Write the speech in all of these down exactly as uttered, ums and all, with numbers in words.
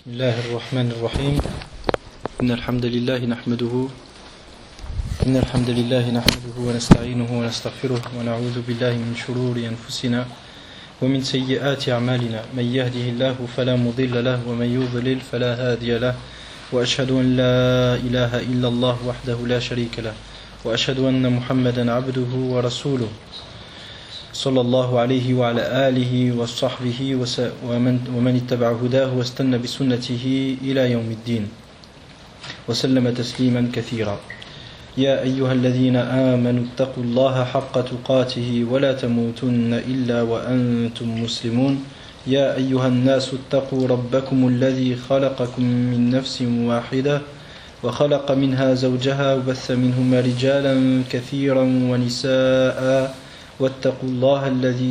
بسم الله الرحمن الرحيم إن الحمد لله نحمده إن الحمد لله نحمده ونستعينه ونستغفره ونعوذ بالله من شرور أنفسنا ومن سيئات أعمالنا من يهده الله فلا مضل له ومن يضلل فلا هادي له وأشهد أن لا إله إلا الله وحده لا شريك له وأشهد أن محمدا عبده ورسوله صلى الله عليه وعلى آله وصحبه ومن, ومن اتبع هداه واستنى بسنته إلى يوم الدين وسلم تسليما كثيرا يا أيها الذين آمنوا اتقوا الله حق تقاته ولا تموتن إلا وأنتم مسلمون يا أيها الناس اتقوا ربكم الذي خلقكم من نفس واحدة وخلق منها زوجها وبث منهما رجالا كثيرا ونساء واتقوا الله الذي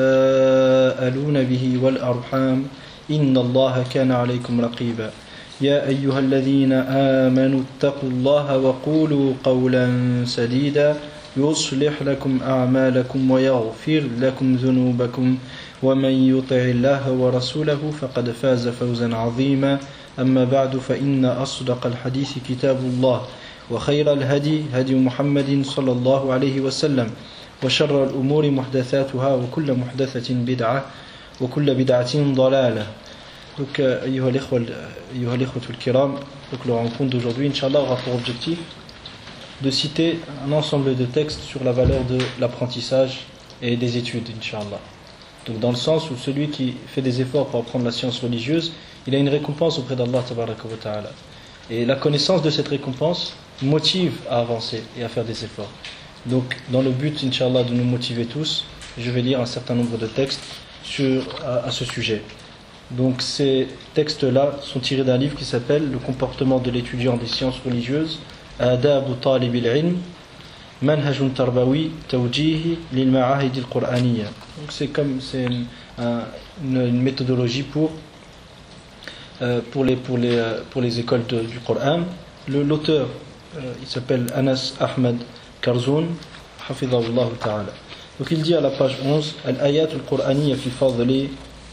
تساءلون به والأرحام إن الله كان عليكم رقيبا يا أيها الذين آمنوا اتقوا الله وقولوا قولا سديدا يصلح لكم أعمالكم ويغفر لكم ذنوبكم ومن يطع الله ورسوله فقد فاز فوزا عظيما أما بعد فإن أصدق الحديث كتاب الله وخير الهدي هدي محمد صلى الله عليه وسلم وشر الأمور محدثاتها وكل محدثة بدعة وكل بدعة ضلالة. Donc, أيها الإخوة أيها الإخوة الكرام, donc la rencontre d'aujourd'hui, Inch'Allah, aura pour objectif de citer un ensemble de textes sur la valeur de l'apprentissage et des études, Inch'Allah. Donc, dans le sens où celui qui fait des efforts pour apprendre la science religieuse, il a une récompense auprès d'Allah Tabaraka wa Ta'ala. Et la connaissance de cette récompense motive à avancer et à faire des efforts. Donc, dans le but, Inch'Allah, de nous motiver tous, je vais lire un certain nombre de textes sur, à, à ce sujet. Donc, ces textes-là sont tirés d'un livre qui s'appelle Le comportement de l'étudiant des sciences religieuses, Adabu Talib al-Ilm, Manhajun Tarbawi, Tawjihi lil Ma'ahid al-Qur'aniyya. Donc, c'est comme c'est une, un, une, une méthodologie pour, euh, pour, les, pour, les, pour les écoles de, du Coran. Le, l'auteur, euh, il s'appelle Anas Ahmad Karzoun, hafidhahullah ta'ala. Donc il dit à la page onze, Al-ayat al-Qur'aniyya fi fadli.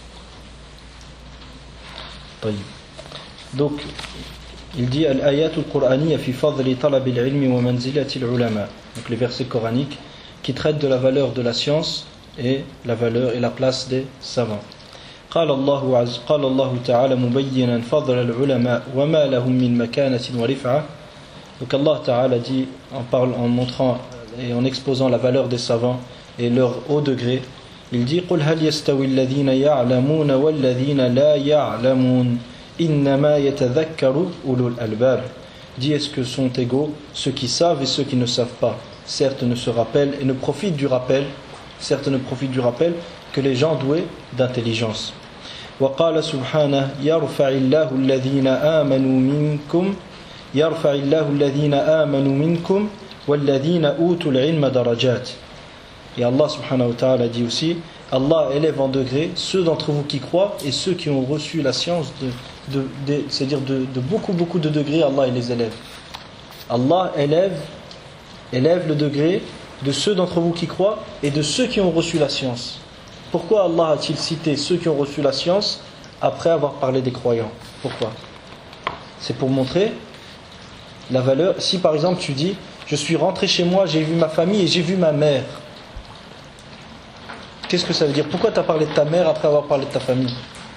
Donc il dit Al-ayat al-Qur'aniyya fi fadli talab al-ilmi wa manzilati al-ulama. Donc les versets coraniques qui traitent de la valeur de la science et la valeur et la place des savants. قال الله عز قال الله تعالى مبينا فضل العلماء وما لهم من مكانة ورفعة. Donc Allah Ta'ala dit, en, parle, en montrant et en exposant la valeur des savants et leur haut degré, il dit قُلْ هَلْ يَسْتَوِي الَّذِينَ يَعْلَمُونَ وَالَّذِينَ لَا يَعْلَمُونَ إِنَّمَا يَتَذَكَّرُ أُولُو الْأَلْبَابِ. Dit, est-ce que sont égaux ceux qui savent et ceux qui ne savent pas? Certes ne se rappellent et ne profitent du rappel, certes ne profitent du rappel que les gens doués d'intelligence. وَقَالَ سُبْحَانَهُ يَرْفَعِ اللَّهُ الَّذِينَ آمَنُوا مِنْكُمْ يرفع الله الذين آمنوا منكم والذين أوتوا العلم درجات. Et Allah subhanahu wa ta'ala dit aussi, Allah élève en degré ceux d'entre vous qui croient et ceux qui ont reçu la science, de, de, de, c'est-à-dire de, de beaucoup beaucoup de degrés, Allah il les élève. Allah élève, élève le degré de ceux d'entre vous qui croient et de ceux qui ont reçu la science. Pourquoi Allah a-t-il cité ceux qui ont reçu la science après avoir parlé des croyants? Pourquoi? C'est pour montrer la valeur. Si par exemple tu dis je suis rentré chez moi, j'ai vu ma famille et j'ai vu ma mère, qu'est-ce que ça veut dire? Pourquoi tu as parlé de ta mère après avoir parlé de ta famille?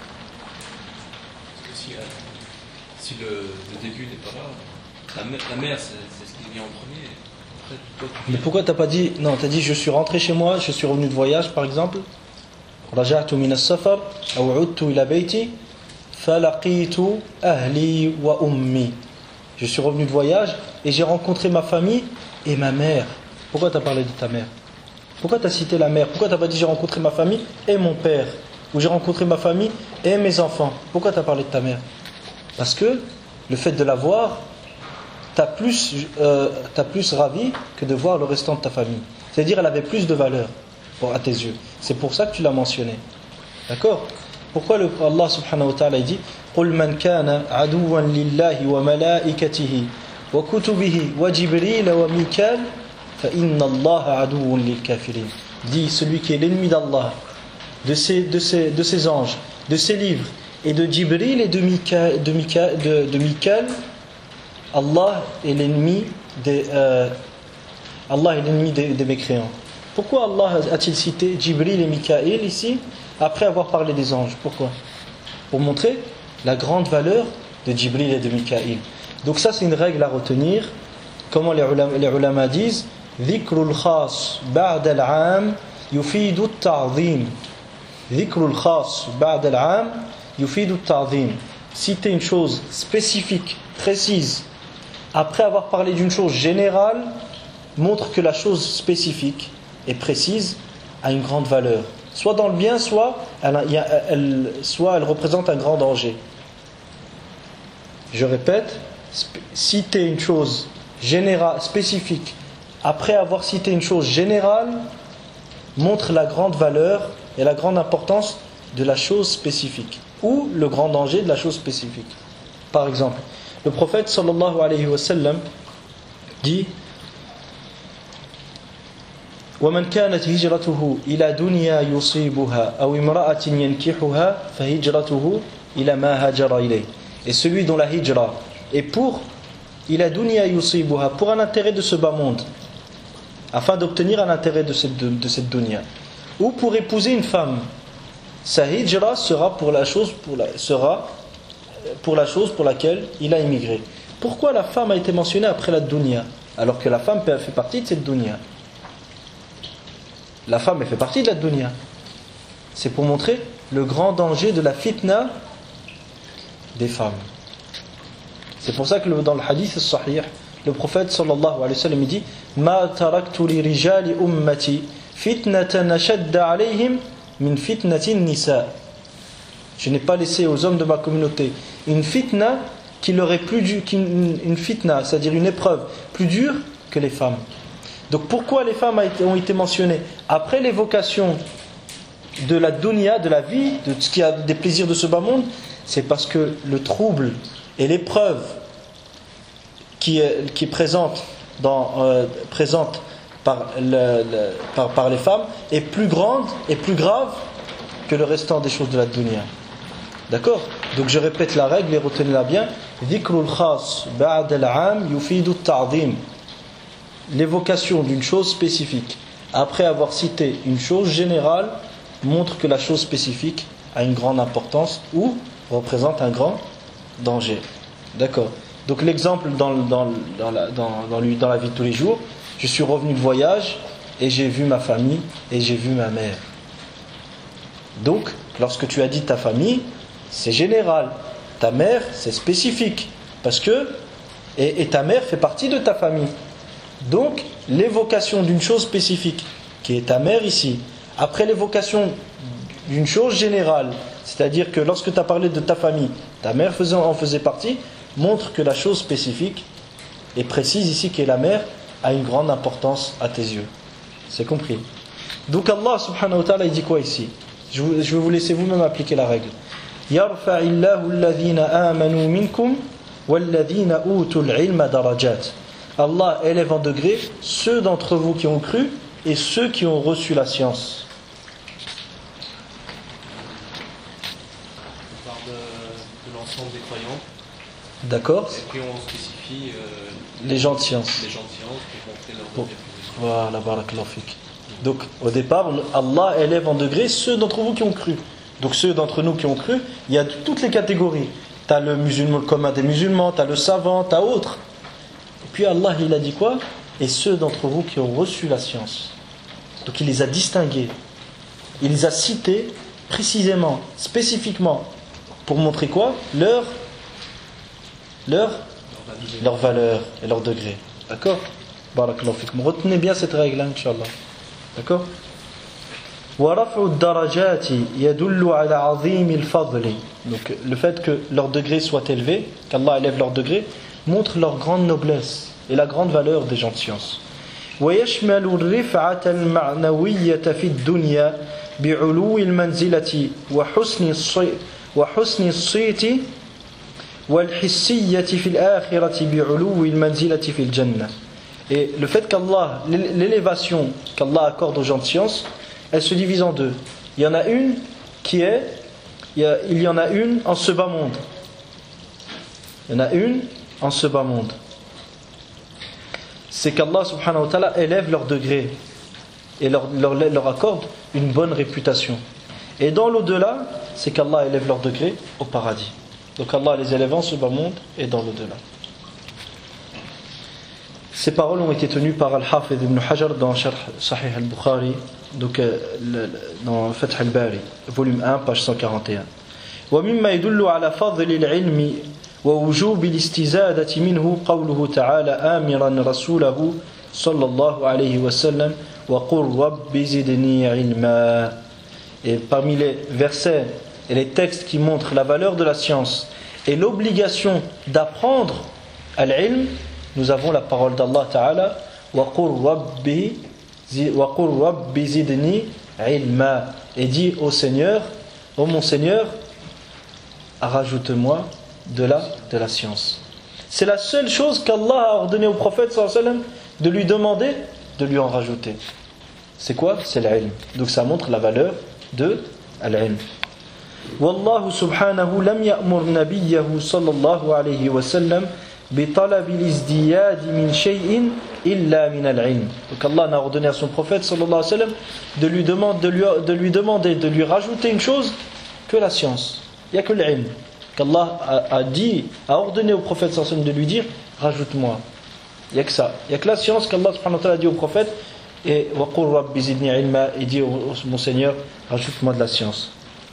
Si, euh, si le, le début n'est pas là, la mère, la mère c'est, c'est ce qui vient en premier. Après, toi, tu... Mais pourquoi tu n'as pas dit, non, tu as dit je suis rentré chez moi, je suis revenu de voyage par exemple, raja'tu min as-safar aw 'udtu ila bayti falaqitu ahli wa ummi. Je suis revenu de voyage et j'ai rencontré ma famille et ma mère. Pourquoi tu as parlé de ta mère? Pourquoi tu as cité la mère? Pourquoi tu n'as pas dit j'ai rencontré ma famille et mon père? Ou j'ai rencontré ma famille et mes enfants? Pourquoi tu as parlé de ta mère? Parce que le fait de la voir t'a plus, euh, t'a plus ravi que de voir le restant de ta famille. C'est-à-dire elle avait plus de valeur pour, à tes yeux. C'est pour ça que tu l'as mentionné. D'accord? Pourquoi le, Allah subhanahu wa ta'ala dit قُلْ مَنْ كَانَ عَدُوًا لِلَّهِ وَمَلَائِكَتِهِ وَكُتُبِهِ وَجِبْرِيلَ وَمِيكَالَ فَإِنَّ اللَّهَ عَدُوٌ لِلْكَافِرِينَ. Dit celui qui est l'ennemi d'Allah, de ses, de ses, de ses anges, de ses livres Et de Jibril et de Mika, de Mika, de, de Mikaël, Allah est l'ennemi des euh, Allah est l'ennemi des, des mécréants. Pourquoi Allah a-t-il cité Jibril et Mikaël ici après avoir parlé des anges? Pourquoi? Pour montrer la grande valeur de Jibril et de Mikaël. Donc ça c'est une règle à retenir. Comment les ulama, les ulama disent, dhikrul khas ba'da al-'am yufidu at-ta'zim. Dhikrul khas ba'da al-'am yufidu at-ta'zim. Citer une chose spécifique, précise, après avoir parlé d'une chose générale, montre que la chose spécifique et précise a une grande valeur. Soit dans le bien, soit elle, elle, soit elle représente un grand danger. Je répète, citer une chose générale, spécifique, après avoir cité une chose générale, montre la grande valeur et la grande importance de la chose spécifique, ou le grand danger de la chose spécifique. Par exemple, le prophète sallallahu alayhi wa sallam dit وَمَنْ كَانَتْ هِجْرَتُهُ إِلَى دُنْيَا يُصِيبُهَا أَوْ إِمْرَأَةٍ يَنْكِحُهَا فَهِجْرَتُهُ إِلَى مَا هَاجَرَ إِلَيْهِ. Et celui dont la hijra est pour إِلَى دُنْيَا يُصِيبُهَا, pour un intérêt de ce bas monde, afin d'obtenir un intérêt de cette, de, de cette dunya, ou pour épouser une femme, sa hijra sera pour la chose pour la, sera pour la chose pour laquelle il a immigré. Pourquoi la femme a été mentionnée après la dunya, alors que la femme fait partie de cette dunya? La femme elle fait partie de la dunya. C'est pour montrer le grand danger de la fitna des femmes. C'est pour ça que dans le hadith sahih, le prophète sallallahu alayhi wa sallam dit ma taraktu li rijali ummati fitnatan ashadda alayhim min fitnati nisa. Je n'ai pas laissé aux hommes de ma communauté une fitna qui leur est plus dure, une fitna, c'est-à-dire une épreuve plus dure que les femmes. Donc pourquoi les femmes ont été mentionnées après l'évocation de la dunya, de la vie, de ce qui a des plaisirs de ce bas monde? C'est parce que le trouble et l'épreuve qui est, qui est présente, dans, euh, présente par, le, le, par, par les femmes est plus grande et plus grave que le restant des choses de la dunya. D'accord? Donc je répète la règle et retenez-la bien. Dhikrul khas ba'da al-'am yufidu at-ta'zim. L'évocation d'une chose spécifique après avoir cité une chose générale montre que la chose spécifique a une grande importance ou représente un grand danger. D'accord? Donc l'exemple dans, dans, dans, la, dans, dans, dans la vie de tous les jours, je suis revenu de voyage et j'ai vu ma famille et j'ai vu ma mère. Donc lorsque tu as dit ta famille, c'est général, ta mère c'est spécifique, parce que et, et ta mère fait partie de ta famille. Donc l'évocation d'une chose spécifique qui est ta mère ici, après l'évocation d'une chose générale, c'est-à-dire que lorsque tu as parlé de ta famille, ta mère faisant, en faisait partie, montre que la chose spécifique et précise ici qui est la mère a une grande importance à tes yeux. C'est compris? Donc Allah subhanahu wa ta'ala il dit quoi ici? Je, vous, je vais vous laisser vous-même appliquer la règle. Yarfa'illahu alladhina amanu minkum walladhina utul ilma darajat. Allah élève en degré ceux d'entre vous qui ont cru et ceux qui ont reçu la science. On parle de, de l'ensemble des croyants. D'accord. Et puis on spécifie euh, les gens de science. Les gens de science pour montrer leur bon. degré. Voilà, barakallahu fik. Donc au départ, Allah élève en degré ceux d'entre vous qui ont cru. Donc ceux d'entre nous qui ont cru, il y a toutes les catégories. Tu as le musulman, le commun des musulmans, tu as le savant, tu as autres. Et puis Allah, il a dit quoi? Et ceux d'entre vous qui ont reçu la science. Donc il les a distingués. Il les a cités précisément, spécifiquement. Pour montrer quoi? Leur, leur, leur valeur et leur degré. D'accord? Barakallahu fikum. Retenez bien cette règle, hein, Inch'Allah. D'accord? Donc le fait que leur degré soit élevé, qu'Allah élève leur degré, montre leur grande noblesse et la grande valeur des gens de science. ويشمل الرفعة المعنوية في الدنيا بعلو المنزلة وحسن وحسن الصيت والحسية في الآخرة بعلو المنزلة في الجنة. Et le fait qu'Allah, l'élévation qu'Allah accorde aux gens de science, elle se divise en deux. Il y en a une qui est il y, a, il y en a une en ce bas monde. Il y en a une en ce bas monde. C'est qu'Allah subhanahu wa ta'ala élève leur degré et leur, leur, leur accorde une bonne réputation. Et dans l'au-delà, c'est qu'Allah élève leur degré au paradis. Donc Allah les élève en ce bas monde et dans l'au-delà. Ces paroles ont été tenues par Al-Hafidh ibn Hajar dans Sharh Sahih al-Bukhari, donc dans Fath al-Bari, volume un, page cent quarante et un. ومما يدل على فضل العلم ووجوب الاستزادة منه قوله تعالى آمرا رسوله صلى الله عليه وسلم وقل رب زدني علما. Et parmi les versets et les textes qui montrent la valeur de la science et l'obligation d'apprendre al-ilm, nous avons la parole d'Allah Ta'ala وقل رب وقل رب زدني علما, et dit au Seigneur, ô mon Seigneur, rajoute-moi de la, de la science. C'est la seule chose qu'Allah a ordonné au prophète sallallahu alayhi wa sallam de lui demander, de lui en rajouter. C'est quoi? C'est l'ilm. Donc ça montre la valeur de l'ilm. Wallahu subhanahu lam ya'mur nabiyyahu sallallahu alayhi wa sallam bi talab al-izdiyad min shay'in illa min al-ilm. Donc Allah a ordonné à son prophète sallallahu alayhi wa sallam de lui demander de lui, de lui demander de lui rajouter une chose que la science. Il n'y a que l'ilm. Qu'Allah a, a dit, a ordonné au prophète sallallahu alayhi wa sallam de lui dire rajoute-moi. Il n'y a que ça. Il n'y a que la science qu'Allah subhanahu wa ta'ala a dit au prophète. Et waqul rabbi zidni ilma, et dit au mon Seigneur, rajoute-moi de la science.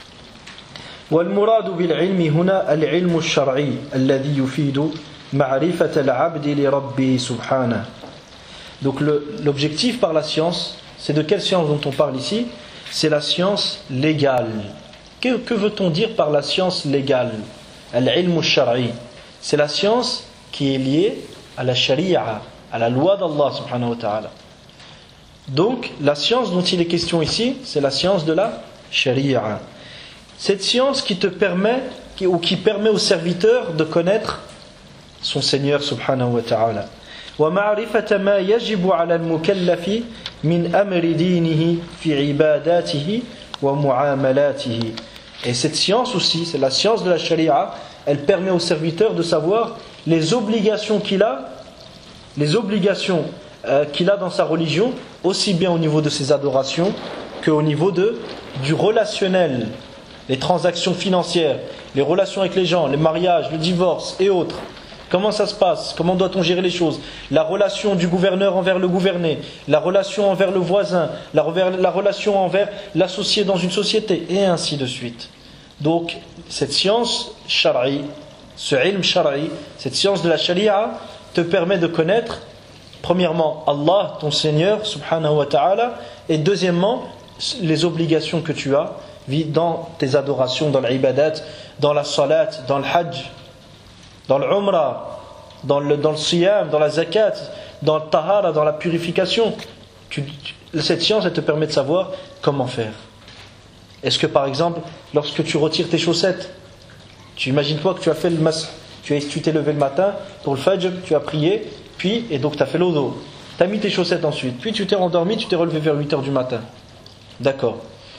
والمراد بالعلم هنا العلم الشرعي الذي يفيد معرفة العبد لربه سبحانه. Donc le, l'objectif par la science, c'est de quelle science dont on parle ici? C'est la science légale. Que, que veut-on dire par la science légale? Al-ilm al-shar'i. C'est la science qui est liée à la sharia, à la loi d'Allah subhanahu wa ta'ala. Donc, la science dont il est question ici, c'est la science de la sharia. Cette science qui te permet, qui, ou qui permet au serviteur de connaître son Seigneur subhanahu wa ta'ala. وَمَعْرِفَةَ مَا يَجِبُ عَلَى الْمُكَلَّفِ مِنْ أَمْرِ دِينِهِ فِي عِبَادَاتِهِ وَمُعَامَلَاتِهِ. Et cette science aussi, c'est la science de la sharia, elle permet au serviteur de savoir les obligations qu'il a, les obligations euh, qu'il a dans sa religion, aussi bien au niveau de ses adorations qu'au niveau de, du relationnel, les transactions financières, les relations avec les gens, les mariages, le divorce et autres. Comment ça se passe? Comment doit-on gérer les choses? La relation du gouverneur envers le gouverné, la relation envers le voisin, la, la relation envers l'associé dans une société, et ainsi de suite. Donc, cette science shari, ce ilm shari, cette science de la sharia, te permet de connaître, premièrement, Allah, ton Seigneur, subhanahu wa ta'ala, et deuxièmement, les obligations que tu as dans tes adorations, dans l'ibadat, dans la salat, dans le hajj, dans l'umrah, dans le, dans le siyam, dans la zakat, dans le tahara, dans la purification. Tu, tu, cette science, elle te permet de savoir comment faire. Est-ce que par exemple, lorsque tu retires tes chaussettes, tu imagines-toi que tu as fait le mas, tu, as, tu t'es levé le matin pour le fajr, tu as prié, puis, et donc tu as fait l'odo, tu as mis tes chaussettes ensuite, puis tu t'es endormi, tu t'es relevé vers huit heures du matin. D'accord.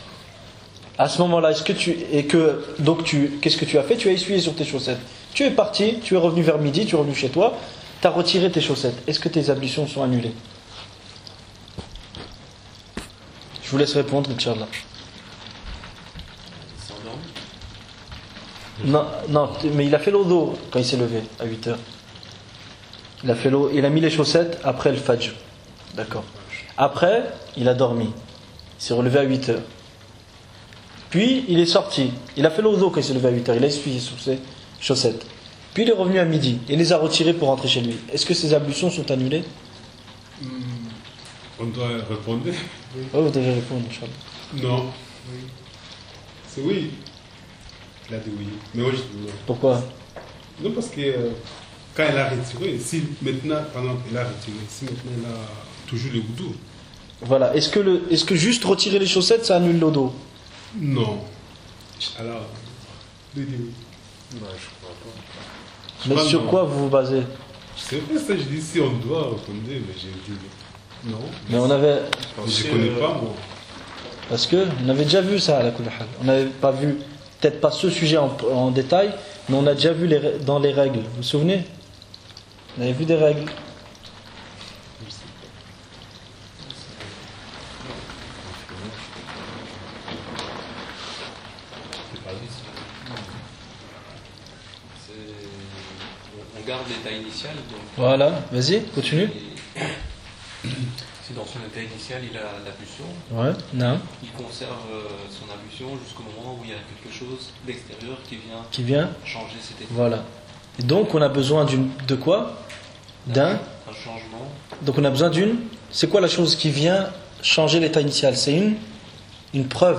À ce moment-là, est-ce que tu, et que, donc tu, qu'est-ce que tu as fait? Tu as essuyé sur tes chaussettes. Tu es parti, tu es revenu vers midi, tu es revenu chez toi, tu as retiré tes chaussettes. Est-ce que tes ablutions sont annulées? Je vous laisse répondre, Inch'Allah. Non, non, mais il a fait l'odo quand il s'est levé à huit heures. Il a fait l'eau, il a mis les chaussettes après le fajr. D'accord. Après, il a dormi. Il s'est relevé à huit heures. Puis, il est sorti. Il a fait l'odo quand il s'est levé à huit heures. Il a essuyé sur ses chaussettes. Puis, il est revenu à midi. Et les a retirées pour rentrer chez lui. Est-ce que ses ablutions sont annulées? mmh, On doit répondre. Oui, oh, vous devez répondre, Inch'Allah. Non. Oui. C'est oui. Il a dit oui. Mais moi, je dis non. Pourquoi? Non, parce que euh, quand elle a retiré, si maintenant, par exemple, il a retiré, si maintenant il a toujours le wudu. Voilà. Est-ce que, le, est-ce que juste retirer les chaussettes, ça annule l'odo? Non. Alors, je dis oui. Non, je crois pas. Je Mais crois sur non. quoi vous vous basez? C'est vrai ça, je dis si on doit répondre, mais j'ai dit non. Mais on avait, Je ne connais pas, moi. parce que on avait déjà vu ça à la Kulahal. On n'avait pas vu peut-être pas ce sujet en, en détail, mais on a déjà vu les, dans les règles. Vous vous souvenez? On avait vu des règles. On garde l'état initial. Donc Voilà, vas-y, continue. Si dans son état initial il a l'ablution, Ouais, non. il conserve son ablution jusqu'au moment où il y a quelque chose d'extérieur qui vient, Qui vient changer cet état. Voilà. Et donc on a besoin d'une de quoi D'un. Un changement. Donc on a besoin d'une. C'est quoi la chose qui vient changer l'état initial? C'est une une preuve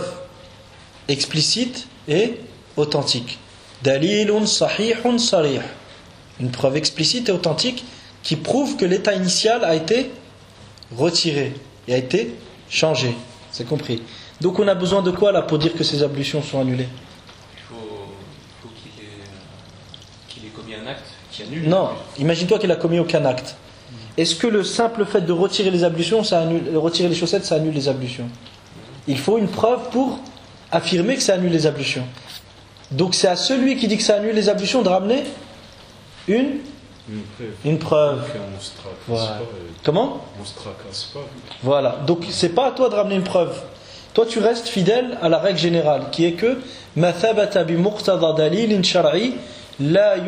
explicite et authentique. Dalilun sahihun sarih. Une preuve explicite et authentique qui prouve que l'état initial a été retiré et a été changé. C'est compris. Donc on a besoin de quoi là pour dire que ces ablutions sont annulées? Il faut, il faut qu'il ait, euh, qu'il ait commis un acte qui annule. Non, imagine-toi qu'il a commis aucun acte. Est-ce que le simple fait de retirer les ablutions, ça annule, retirer les chaussettes, ça annule les ablutions? Il faut une preuve pour affirmer que ça annule les ablutions. Donc c'est à celui qui dit que ça annule les ablutions de ramener une Une preuve. Une preuve. On se tracasse Voilà. pas, euh, Comment? On se tracasse pas. Voilà. Donc c'est pas à toi de ramener une preuve. Toi tu restes fidèle à la règle générale qui est que ma thabata bi muqtada dalilin shar'i la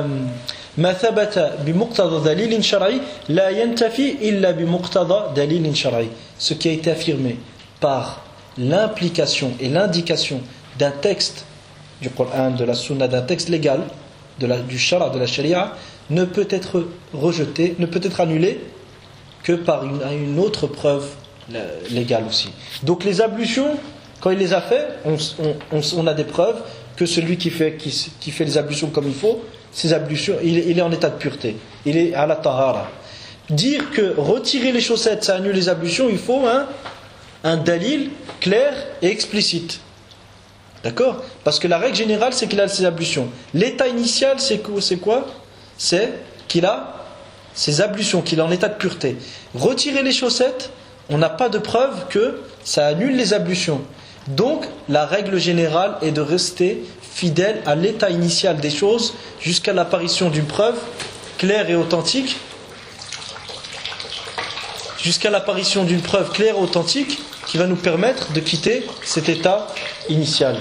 ma thabata bi muqtada dalilin shar'i la yantafi illa bi muqtada dalilin shar'i. Ce qui a été affirmé par l'implication et l'indication d'un texte du Coran, de la Sunna, d'un texte légal, de la, du Shara, de la Sharia, ne peut être rejeté, ne peut être annulé que par une, une autre preuve légale aussi. Donc les ablutions, quand il les a fait, on, on, on a des preuves que celui qui fait, qui, qui fait les ablutions comme il faut, ces ablutions, il, il est en état de pureté, il est à la tahara. Dire que retirer les chaussettes, ça annule les ablutions, il faut un, un dalil clair et explicite. D'accord? Parce que la règle générale, c'est qu'il a ses ablutions. L'état initial, c'est quoi? C'est qu'il a ses ablutions, qu'il est en état de pureté. Retirer les chaussettes, on n'a pas de preuve que ça annule les ablutions. Donc, la règle générale est de rester fidèle à l'état initial des choses jusqu'à l'apparition d'une preuve claire et authentique. Jusqu'à l'apparition d'une preuve claire et authentique qui va nous permettre de quitter cet état initial.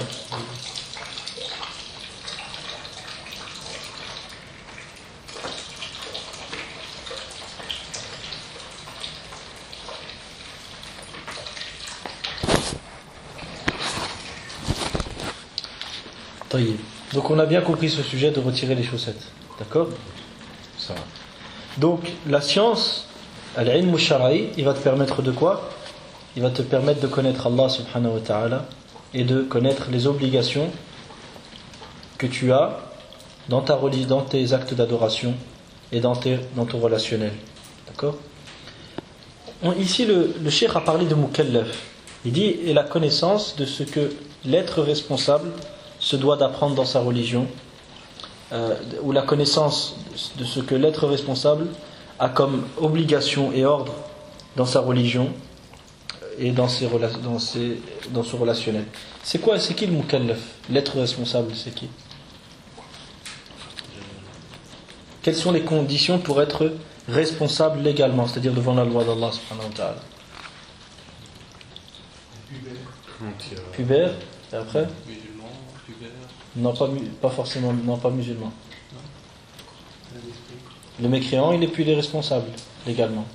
Donc on a bien compris ce sujet de retirer les chaussettes. D'accord? Ça va. Donc la science, al-ilm al-shar'i, il va te permettre de quoi? Il va te permettre de connaître Allah subhanahu wa ta'ala et de connaître les obligations que tu as dans ta religion, dans tes actes d'adoration et dans, tes, dans ton relationnel. D'accord? Ici le, le cheikh a parlé de mukallaf. Il dit et la connaissance de ce que l'être responsable se doit d'apprendre dans sa religion, euh, ou la connaissance de ce que l'être responsable a comme obligation et ordre dans sa religion et dans, ses, dans, ses, dans son relationnel. C'est quoi, c'est qui le mukallaf? L'être responsable, c'est qui? Quelles sont les conditions pour être responsable légalement, c'est-à-dire devant la loi d'Allah subhanahu wa ta'ala? Pubère, et après? Musulman, pubère. Non, pas, pas forcément, non, pas musulman. Le mécréant, il n'est plus les responsables légalement.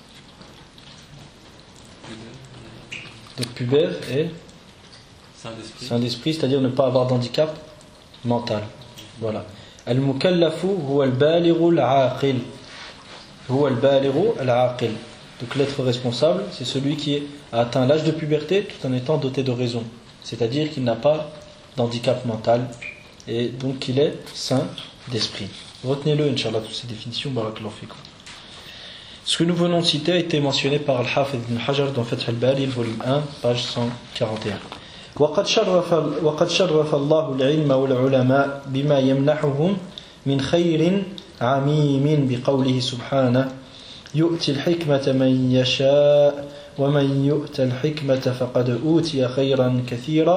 Donc pubère et saint d'esprit, c'est-à-dire ne pas avoir d'handicap mental. Voilà. Al-mukallafu huwa al-balighu al-aqil. Huwa al-balighu al-aqil. Donc l'être responsable, c'est celui qui a atteint l'âge de puberté tout en étant doté de raison. C'est-à-dire qu'il n'a pas d'handicap mental et donc qu'il est saint d'esprit. Retenez-le, Inch'Allah, toutes ces définitions. Barakallahu fikum. Ce que nous venons de citer a été mentionné par Al-Hafidh ibn Hajar dans Fath al-Bari, le volume un, page cent quarante et un. وقد شرف وقد شرف الله العلم والعلماء بما يمنحهم من خير عميم بقوله سبحانه يؤتي الحكمة من يشاء ومن يؤت الحكمة فقد أوتي خيرا كثيرا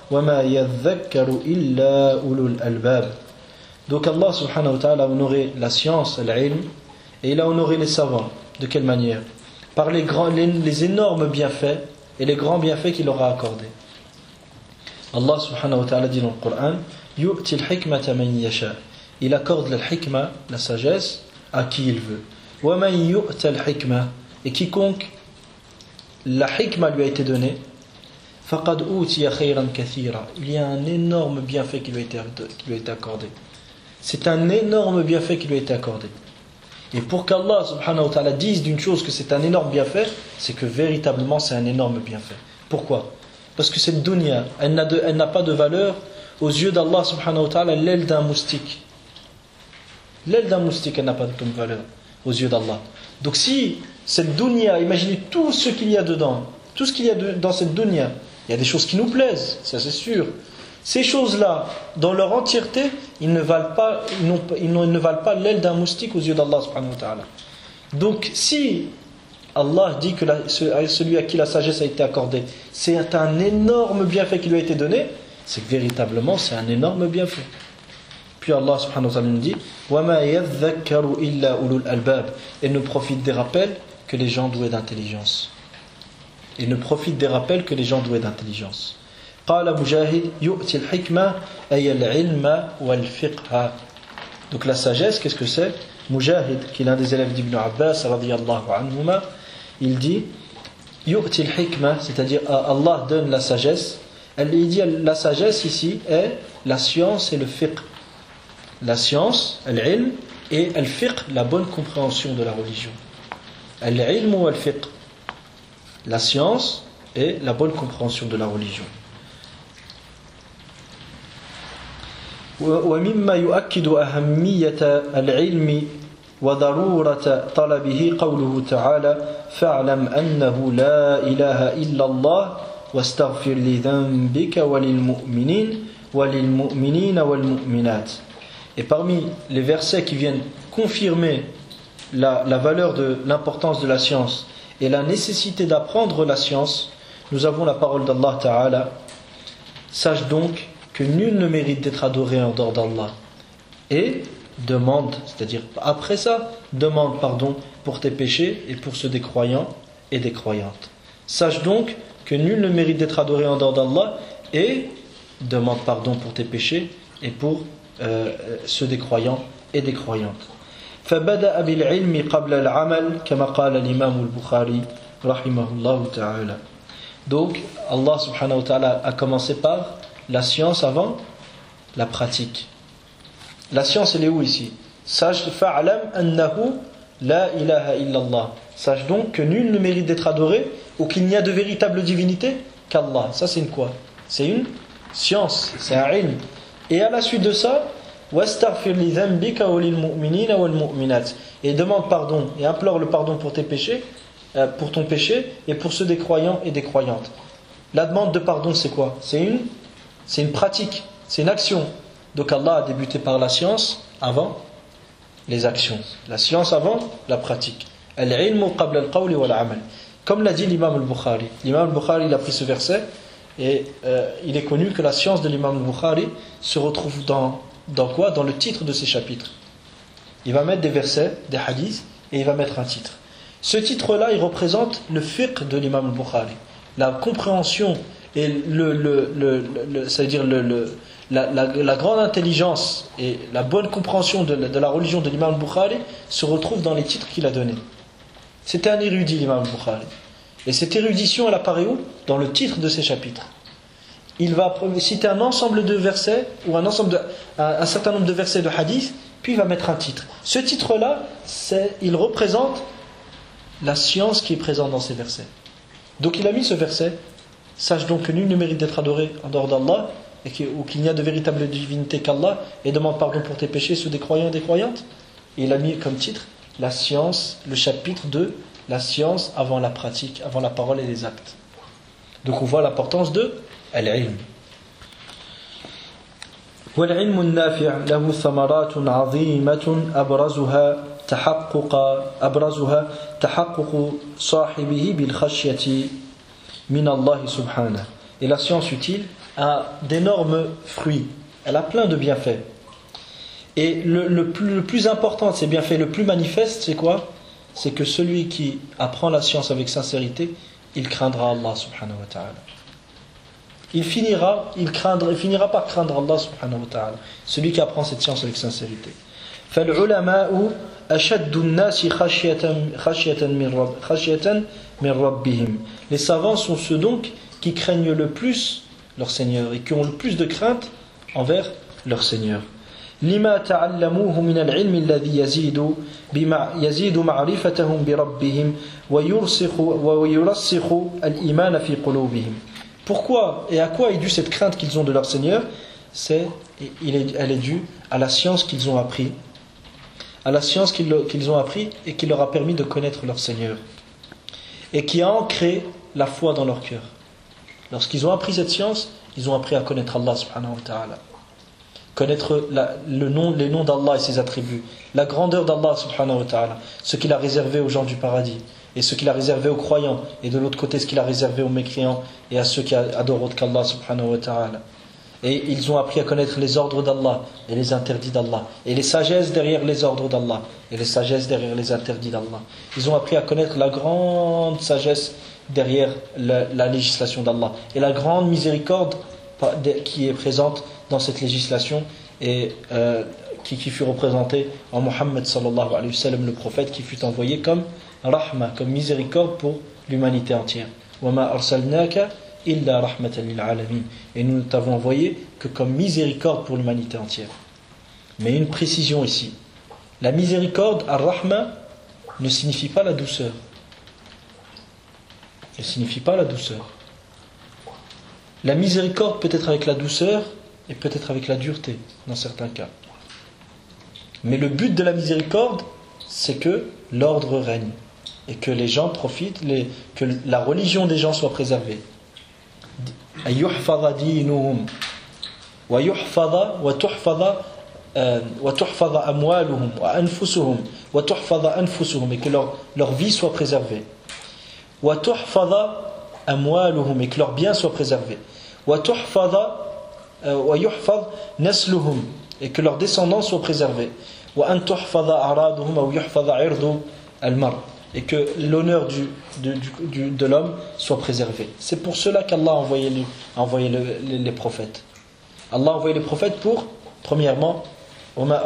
وَمَا يَذَّكَّرُ إِلَّا أُولُو الْأَلْبَابِ. Donc Allah subhanahu wa ta'ala a honoré la science, l'ilm, et il a honoré les savants. De quelle manière? Par les, grands, les, les énormes bienfaits et les grands bienfaits qu'il leur a accordés. Allah subhanahu wa ta'ala dit dans le Coran, يُؤْتِ الْحِكْمَةَ مَنْ يَشَاءُ. Il accorde la hikmah, la sagesse, à qui il veut. وَمَنْ يُؤْتَ الْحِكْمَةَ. Et quiconque la hikmah lui a été donnée, فَقَدْ أُوتِيَ خَيْرًا كَثِيرًا. Il y a un énorme bienfait qui lui a été, qui lui a été accordé. C'est un énorme bienfait qui lui a été accordé. Et pour qu'Allah subhanahu wa ta'ala dise d'une chose que c'est un énorme bienfait, c'est que véritablement c'est un énorme bienfait. Pourquoi? Parce que cette dunya, elle n'a, de, elle n'a pas de valeur aux yeux d'Allah subhanahu wa ta'ala, l'aile d'un moustique. L'aile d'un moustique, elle n'a pas de valeur aux yeux d'Allah. Donc si cette dunya, imaginez tout ce qu'il y a dedans, tout ce qu'il y a de, dans cette dunya, il y a des choses qui nous plaisent, ça c'est sûr. Ces choses-là, dans leur entièreté, ils ne valent pas, ils n'ont, ils ne valent pas l'aile d'un moustique aux yeux d'Allah subhanahu wa ta'ala. Donc si Allah dit que la, celui à qui la sagesse a été accordée, c'est un énorme bienfait qui lui a été donné, c'est que véritablement c'est un énorme bienfait. Puis Allah subhanahu wa ta'ala nous dit وَمَا يَذَّكَّرُ إِلَّا أُولُو الْأَلْبَابِ. Et ne profite des rappels que les gens doués d'intelligence. Et ne profite des rappels que les gens doués d'intelligence. قال مجاهد يؤتي الحكمة أي العلم والفقه. Donc la sagesse, qu'est-ce que c'est? Mujahid, qui est l'un des élèves d'Ibn Abbas radiyallahu anhuma, il dit يؤتي الحكمة, c'est-à-dire Allah donne la sagesse. Il dit la sagesse ici est la science et le fiqh. La science, al-ilm, et al-fiqh, la bonne compréhension de la religion. Al-ilm ou al-fiqh, la science et la bonne compréhension de la religion. ومما يؤكد أهمية العلم وضرورة طلبه قوله تعالى فاعلم أنه لا إله إلا الله واستغفر لذنبك وللمؤمنين وللمؤمنين والمؤمنات. Et parmi les versets qui viennent confirmer la, la valeur de l'importance de la science et la nécessité d'apprendre la science, nous avons la parole d'Allah Ta'ala. Sache donc que nul ne mérite d'être adoré en dehors d'Allah. Et demande, c'est-à-dire après ça, demande pardon pour tes péchés et pour ceux des croyants et des croyantes. Sache donc que nul ne mérite d'être adoré en dehors d'Allah et demande pardon pour tes péchés et pour euh, ceux des croyants et des croyantes. فبدأ بالعلم قبل العمل كما قال الإمام البخاري رحمه الله تعالى. Donc Allah subhanahu wa ta'ala a commencé par la science avant la pratique. La science elle est où ici? Sache fa'alam annahu la ilaha illallah. Sache donc que nul ne mérite d'être adoré ou qu'il n'y a de véritable divinité qu'Allah. Ça c'est une quoi? C'est une science, c'est un ilm. Et à la suite de ça, wastaghfir li dhanbika wa lil mu'minina wal mu'minat. Et demande pardon et implore le pardon pour tes péchés, euh, pour ton péché et pour ceux des croyants et des croyantes. La demande de pardon c'est quoi? C'est une C'est une pratique, c'est une action. Donc Allah a débuté par la science avant les actions. La science avant la pratique. Al-ilmu qabla al-qawli wal-amal. Comme l'a dit l'imam al-Bukhari. L'imam al-Bukhari il a pris ce verset et euh, il est connu que la science de l'imam al-Bukhari se retrouve dans, dans quoi? Dans le titre de ses chapitres. Il va mettre des versets, des hadiths et il va mettre un titre. Ce titre-là, il représente le fiqh de l'imam al-Bukhari. La compréhension et le, le, le, le, c'est-à-dire le, le, la, la, la grande intelligence et la bonne compréhension de, de la religion de l'imam al-Bukhari se retrouve dans les titres qu'il a donnés. C'était un érudit l'imam al-Bukhari. Et cette érudition elle apparaît où? Dans le titre de ses chapitres. Il va citer un ensemble de versets ou un, ensemble de, un, un certain nombre de versets de hadith, puis il va mettre un titre. Ce titre-là, c'est, il représente la science qui est présente dans ces versets. Donc il a mis ce verset. Sache donc que nul ne mérite d'être adoré en dehors d'Allah et qu'il, ou qu'il n'y a de véritable divinité qu'Allah et demande pardon pour tes péchés, ceux des croyants et des croyantes. Et il a mis comme titre la science, le chapitre de la science avant la pratique, avant la parole et les actes. Donc on voit l'importance de al-ilm. والعلم النافع له ثمرات عظيمة أبرزها تحقق أبرزها تحقق صاحبه بالخشية min Allah subhanahu. Et la science utile, a d'énormes fruits. Elle a plein de bienfaits. Et le, le, plus, le plus important de ces bienfaits, le plus manifeste, c'est quoi? C'est que celui qui apprend la science avec sincérité, il craindra Allah subhanahu wa ta'ala. Il finira, il craindra, il finira par craindre Allah subhanahu wa ta'ala. Celui qui apprend cette science avec sincérité. فَالْعُلَمَاءُ أَشَدُّ النَّاسِ خَشْيَةً مِنْ رَبِّهِمْ. Les savants sont ceux donc qui craignent le plus leur Seigneur et qui ont le plus de crainte envers leur Seigneur. لما تعلموه من العلم الذي يزيد بمع يزيد معرفتهم بربهم ويرسخ ويرسخ الإيمان في قلوبهم. Pourquoi et à quoi est due cette crainte qu'ils ont de leur Seigneur? C'est, elle est due à la science qu'ils ont appris, à la science qu'ils, qu'ils ont appris et qui leur a permis de connaître leur Seigneur et qui a ancré la foi dans leur cœur. Lorsqu'ils ont appris cette science, ils ont appris à connaître Allah subhanahu wa ta'ala. Connaître la, le nom, les noms d'Allah et ses attributs, la grandeur d'Allah subhanahu wa ta'ala, ce qu'il a réservé aux gens du paradis et ce qu'il a réservé aux croyants, et de l'autre côté ce qu'il a réservé aux mécréants et à ceux qui adorent autre qu'Allah subhanahu wa ta'ala. Et ils ont appris à connaître les ordres d'Allah et les interdits d'Allah, et les sagesses derrière les ordres d'Allah et les sagesses derrière les interdits d'Allah. Ils ont appris à connaître la grande sagesse derrière la, la législation d'Allah et la grande miséricorde qui est présente dans cette législation et euh, qui, qui fut représentée en Muhammad sallallahu alayhi wa sallam, le prophète qui fut envoyé comme rahma, comme miséricorde pour l'humanité entière. وَمَا أَرْسَلْنَاكَ إِلَّا رَحْمَةً لِلْعَالَمِينَ. Et nous ne t'avons envoyé que comme miséricorde pour l'humanité entière. Mais une précision ici, la miséricorde, ar-rahma, ne signifie pas la douceur. Ne signifie pas la douceur. La miséricorde peut être avec la douceur et peut-être avec la dureté dans certains cas. Mais le but de la miséricorde, c'est que l'ordre règne et que les gens profitent, les, que la religion des gens soit préservée. أَيُحْفَظَ دِينُهُمْ وَيُحْفَظَ وَتُحْفَظَ وَتُحْفَظَ أَمْوَالُهُمْ وَأَنفُسُهُمْ وَتُحْفَظَ أَنفُسُهُمْ, et que leur, leur vie soit préservée. وَتُحْفَظَ أَمْوَالُهُمْ, et que leurs biens soient préservés. وَتُحْفَظَ وَيُحْفَظ نَسْلُهُمْ, et que leurs descendants soient préservés. وَأَنْ تُحْفَظَ أَعْرَاضُهُمْ أَوْ يُحْفَظَ عِرْضُ الْمَرْءِ, et que l'honneur du, du, du, de l'homme soit préservé. C'est pour cela qu'Allah a envoyé, les, a envoyé le, les, les prophètes. Allah a envoyé les prophètes pour, premièrement, وَمَا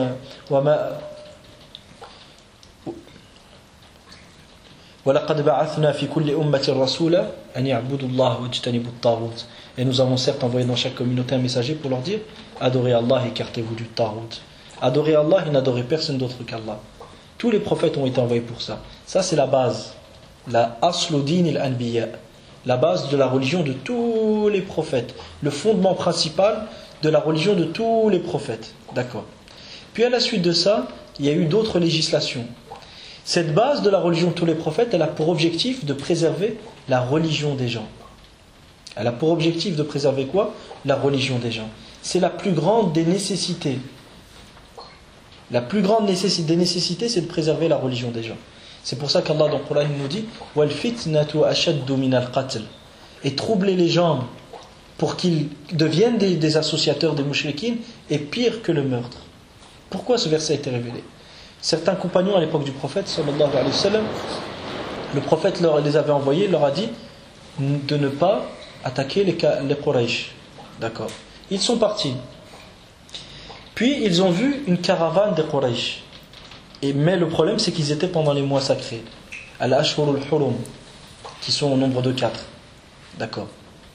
وَلَقَدْ بَعَثْنَا فِي كُلِّ أُمَّةٍ رَسُولًا أَنْ يَعْبُدُوا اللَّهَ وَاجْتَنِبُوا الطَّاغُوتَ. Et nous avons certes envoyé dans chaque communauté un messager pour leur dire: adorez Allah et écartez-vous du taghut. Adorez Allah et n'adorez personne d'autre qu'Allah. Tous les prophètes ont été envoyés pour ça. Ça, c'est la base, la asludin al-anbiya, la base de la religion de tous les prophètes, le fondement principal de la religion de tous les prophètes. D'accord. Puis à la suite de ça, il y a eu d'autres législations. Cette base de la religion de tous les prophètes, elle a pour objectif de préserver la religion des gens. Elle a pour objectif de préserver quoi? La religion des gens. C'est la plus grande des nécessités. La plus grande nécessité, des nécessités, c'est de préserver la religion des gens. C'est pour ça qu'Allah dans le Coran nous dit wal fitnatu ashaddu min al-qatl, et troubler les gens pour qu'ils deviennent des, des associateurs des mouchriquines est pire que le meurtre. Pourquoi ce verset a été révélé? Certains compagnons à l'époque du prophète sallallahu alayhi wa sallam, le prophète leur les avait envoyés, leur a dit de ne pas attaquer les, les Quraysh. D'accord. Ils sont partis. Puis ils ont vu une caravane des Quraysh. Et, mais le problème, c'est qu'ils étaient pendant les mois sacrés, Al-Ashhurul Hurum, qui sont au nombre de quatre. D'accord.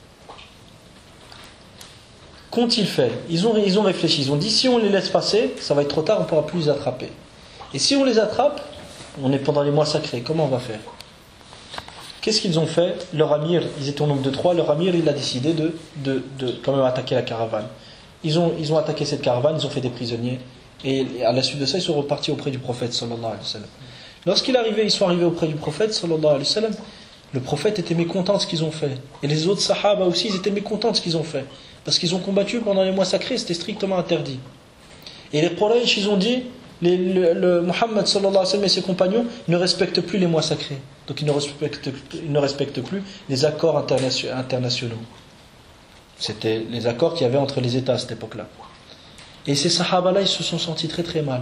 Qu'ont-ils fait? Ils ont, ils ont réfléchi. Ils ont dit: si on les laisse passer, ça va être trop tard, on ne pourra plus les attraper. Et si on les attrape, on est pendant les mois sacrés, comment on va faire? Qu'est-ce qu'ils ont fait? Leur amir, ils étaient au nombre de trois, leur amir, il a décidé de, de, de quand même attaquer la caravane. Ils ont, ils ont attaqué cette caravane, ils ont fait des prisonniers. Et à la suite de ça, ils sont repartis auprès du prophète sallallahu alayhi wa sallam. Lorsqu'il arrivait, ils sont arrivés auprès du prophète sallallahu alayhi wa sallam. Le prophète était mécontent de ce qu'ils ont fait. Et les autres sahaba aussi, ils étaient mécontents de ce qu'ils ont fait. Parce qu'ils ont combattu pendant les mois sacrés, c'était strictement interdit. Et les Quraysh, ils ont dit, les, le, le Muhammad sallallahu alayhi wa sallam et ses compagnons ne respectent plus les mois sacrés. Donc ils ne respectent, ils ne respectent plus les accords internationaux. C'était les accords qu'il y avait entre les États à cette époque-là. Et ces sahaba-là, ils se sont sentis très très mal.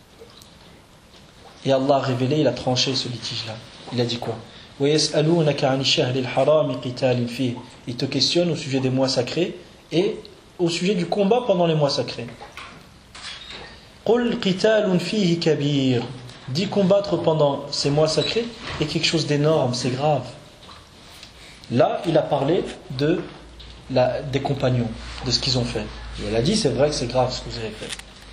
Et Allah a révélé, il a tranché ce litige-là. Il a dit quoi? Ils te questionnent au sujet des mois sacrés et au sujet du combat pendant les mois sacrés. Dit combattre pendant ces mois sacrés est quelque chose d'énorme, c'est grave. Là, il a parlé de la, des compagnons, de ce qu'ils ont fait. Il a dit, c'est vrai que c'est grave ce que vous avez fait.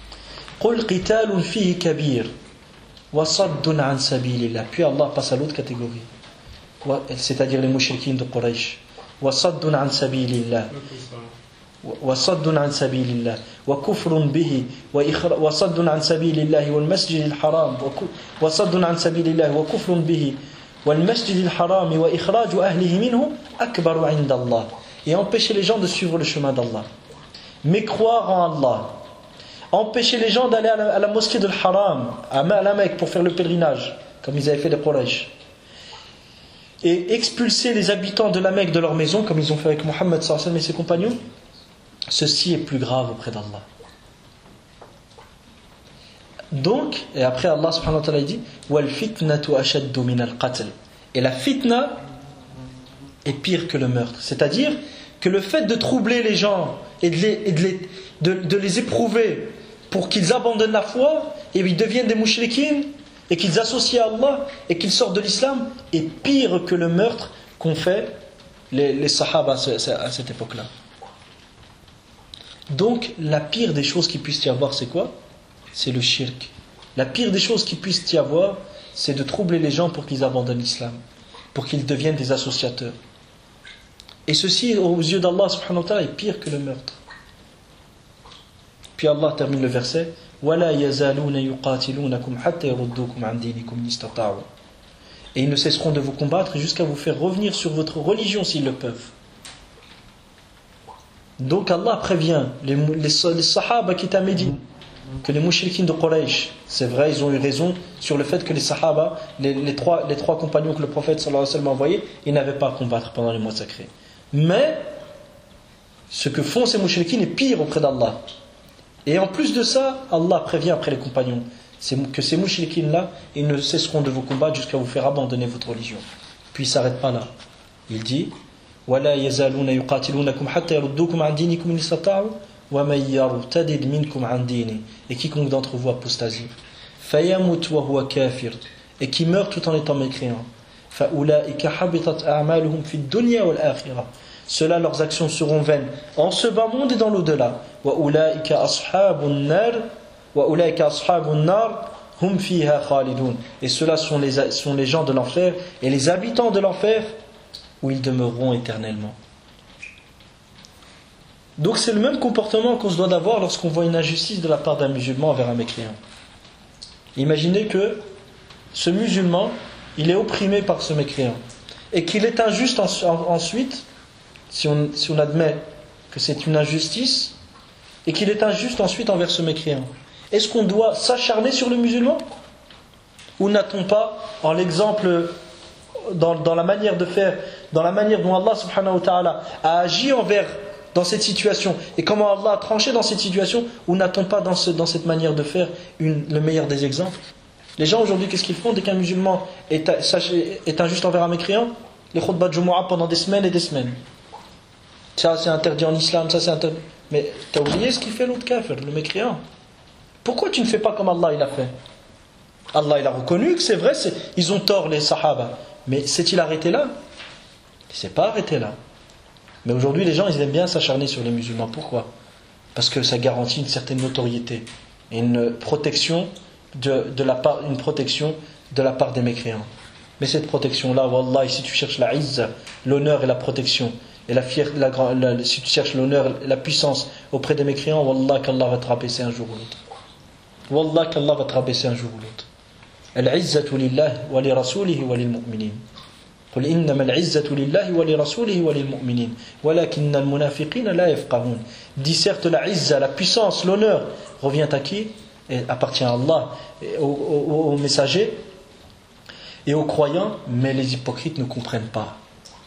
Puis Allah passe à l'autre catégorie, c'est-à-dire les mouchriquins de Quraysh. وصد عن سبيل الله وصد عن سبيل الله وكفر به وصد عن سبيل الله والمسجد الحرام وصد عن سبيل الله وكفر به والمسجد الحرام وإخراج أهله منه أكبر عند الله. Et empêcher les gens de suivre le chemin d'Allah, mais croire en Allah, empêcher les gens d'aller à la, à la mosquée de l'Haram, à la Mecque pour faire le pèlerinage comme ils avaient fait les Quraysh, et expulser les habitants de la Mecque de leur maison, comme ils ont fait avec Mohammed sallallahu alayhi wa sallam et ses compagnons, ceci est plus grave auprès d'Allah. Donc, et après Allah subhanahu wa ta'ala dit wal fitnatu ashaddu min al qatl. Et la fitna est pire que le meurtre. C'est-à-dire que le fait de troubler les gens et de les, et de les, de, de les éprouver pour qu'ils abandonnent la foi et ils deviennent des mouchriquins, et qu'ils associent à Allah et qu'ils sortent de l'islam, est pire que le meurtre qu'ont fait les, les sahaba à cette époque-là. Donc la pire des choses qui puisse y avoir, c'est quoi? C'est le shirk. La pire des choses qui puisse y avoir, c'est de troubler les gens pour qu'ils abandonnent l'islam, pour qu'ils deviennent des associateurs. Et ceci aux yeux d'Allah subhanahu wa ta'ala est pire que le meurtre. Puis Allah termine le verset وَلَا يَزَالُونَ يُقَاتِلُونَكُمْ حَتَّى يَرُدُّوكُمْ عَنْ دِينِكُمْ إِنِ اسْتَطَاعُوا. Et ils ne cesseront de vous combattre jusqu'à vous faire revenir sur votre religion s'ils le peuvent. Donc Allah prévient les, les, les sahaba qui étaient à Médine que les mouchriquins de Quraysh, c'est vrai, ils ont eu raison sur le fait que les sahaba, les, les, trois, les trois compagnons que le prophète sallallahu alayhi wa sallam a envoyés, ils n'avaient pas à combattre pendant les mois sacrés. Mais ce que font ces mouchriquins est pire auprès d'Allah. Et en plus de ça, Allah prévient après les compagnons que ces mouchriquins-là, ils ne cesseront de vous combattre jusqu'à vous faire abandonner votre religion. Puis il ne s'arrête pas là. Il dit وَلَا يَزَالُونَ يُقَاتِلُونَكُمْ حَتَّى يَرُدُّوكُمْ عَنْ دِينِكُمْ إِنِ اسْتَطَاعُوا وَمَن يَرْتَدِدْ مِنكُمْ عَنْ دِينِهِ. Et quiconque d'entre vous apostasie, فَيَمُتْ وَهُوَ كَافِرٌ, et qui meurt tout en étant mécréant, فَأُولَٰئِكَ حَبِطَتْ أَعْمَالُهُمْ فِي الدُّنْيَا وَالْآخِرَةِ. Ceux-là, leurs actions seront vaines en ce bas monde et dans l'au-delà. وَأُولَٰئِكَ أَصْحَابُ النَّارِ وَأُولَٰئِكَ أَصْحَابُ النَّارِ هُمْ فِيهَا خَالِدُونَ. Et ceux-là sont les, sont les gens de l'enfer et les habitants de l'enfer où ils demeureront éternellement. Donc c'est le même comportement qu'on se doit d'avoir lorsqu'on voit une injustice de la part d'un musulman envers un mécréant. Imaginez que ce musulman, il est opprimé par ce mécréant et qu'il est injuste en, en, ensuite. Si on, si on admet que c'est une injustice et qu'il est injuste ensuite envers ce mécréant, est-ce qu'on doit s'acharner sur le musulman? Ou n'a-t-on pas, en l'exemple, dans, dans la manière de faire, dans la manière dont Allah subhanahu wa ta'ala a agi envers, dans cette situation, et comment Allah a tranché dans cette situation, ou n'a-t-on pas dans, ce, dans cette manière de faire une, le meilleur des exemples? Les gens aujourd'hui, qu'est-ce qu'ils font dès qu'un musulman est, est injuste envers un mécréant? Les khutbahs de Jumu'ah pendant des semaines et des semaines. Ça c'est interdit en islam, ça c'est interdit. Mais t'as oublié ce qu'il fait l'autre kafir, le mécréant. Pourquoi tu ne fais pas comme Allah il a fait? Allah il a reconnu que c'est vrai, c'est, ils ont tort les sahaba. Mais s'est-il arrêté là? Il ne s'est pas arrêté là. Mais aujourd'hui les gens ils aiment bien s'acharner sur les musulmans. Pourquoi? Parce que ça garantit une certaine notoriété et une protection de, de la part, une protection de la part des mécréants. Mais cette protection là, wallah, si tu cherches la izza, l'honneur et la protection, et la fière, la, la, si tu cherches l'honneur, la puissance auprès des mécréants, wallah qu'Allah va te rabaisser un jour ou l'autre. Wallah qu'Allah va te rabaisser un jour ou l'autre. Al-izzatu lillahi wa li rasulihi wa lil mu'minin. Qul innama al-izzatu lillahi wa li rasulihi wa lil mu'minin. Walakinna al-munafiqina la yafqahun. Dis certes la izza, la puissance, l'honneur revient à qui? Et appartient à Allah, et aux, aux, aux messagers et aux croyants, mais les hypocrites ne comprennent pas.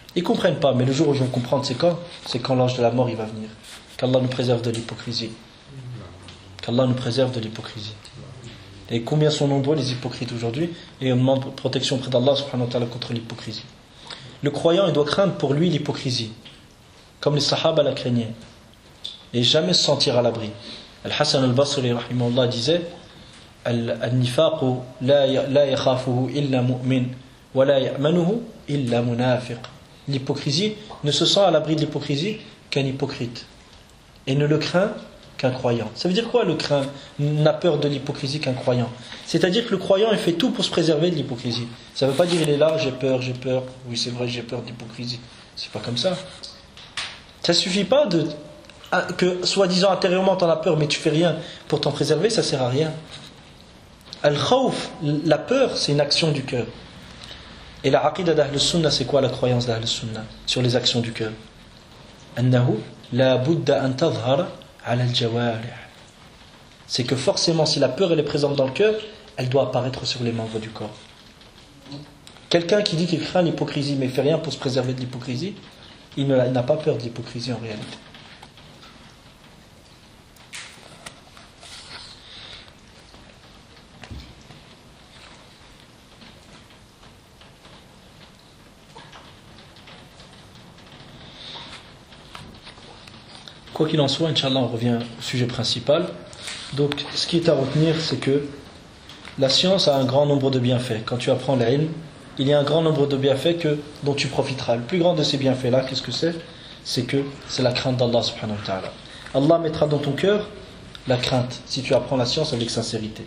Ils ne comprennent pas, mais le jour où ils vont comprendre, c'est quand? C'est quand l'ange de la mort il va venir. Qu'Allah nous préserve de l'hypocrisie. Qu'Allah nous préserve de l'hypocrisie. Et combien sont nombreux les hypocrites aujourd'hui? Et on demande protection auprès d'Allah subhanahu wa ta'ala contre l'hypocrisie. Le croyant, il doit craindre pour lui l'hypocrisie, comme les sahaba la craignaient, et jamais se sentir à l'abri. Al-Hassan al-Basri rahimahullah disait: Al-nifaqu la yakhafuhu illa mu'min wa la ya'manuhu illa munafiq. L'hypocrisie ne se sent à l'abri de l'hypocrisie qu'un hypocrite, et ne le craint qu'un croyant. Ça veut dire quoi le craint, n'a peur de l'hypocrisie qu'un croyant? C'est-à-dire que le croyant il fait tout pour se préserver de l'hypocrisie. Ça ne veut pas dire il est là, j'ai peur, j'ai peur, oui c'est vrai j'ai peur de l'hypocrisie. C'est pas comme ça. Ça suffit pas de que soi-disant intérieurement tu en as peur mais tu fais rien pour t'en préserver, ça sert à rien. Al-khawf, la peur, c'est une action du cœur. Et la aqida d'Ahl Sunnah, c'est quoi la croyance d'Ahl Sunnah sur les actions du cœur? Annahu la budda an tadhhara ala al-jawarih. C'est que forcément, si la peur elle est présente dans le cœur, elle doit apparaître sur les membres du corps. Quelqu'un qui dit qu'il craint l'hypocrisie mais fait rien pour se préserver de l'hypocrisie, il n'a pas peur de l'hypocrisie en réalité. Quoi qu'il en soit, Inch'Allah, on revient au sujet principal. Donc, ce qui est à retenir, c'est que la science a un grand nombre de bienfaits. Quand tu apprends l'ilm, il y a un grand nombre de bienfaits que, dont tu profiteras. Le plus grand de ces bienfaits-là, qu'est-ce que c'est? C'est que c'est la crainte d'Allah subhanahu wa ta'ala. Allah mettra dans ton cœur la crainte, si tu apprends la science avec sincérité.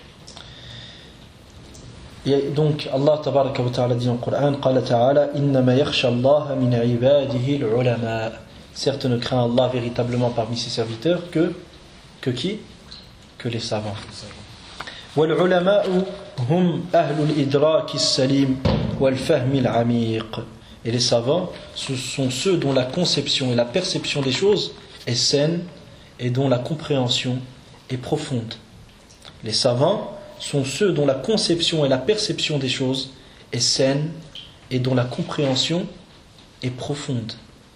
Et donc, Allah tabaraka wa ta'ala dit dans le Coran, Qala ta'ala, Innama yakhsha Allah min ibadihi al-ulama. Certes, ne craint Allah véritablement parmi ses serviteurs que, que qui? Que les savants. وَالْعُلَمَاءُ هُمْ أَهْلُ الْإِدْرَاكِ السَّلِيمِ وَالْفَهْمِ الْعَمِيقِ. Et les savants, ce sont ceux dont la conception et la perception des choses est saine et dont la compréhension est profonde. Les savants sont ceux dont la conception et la perception des choses est saine et dont la compréhension est profonde.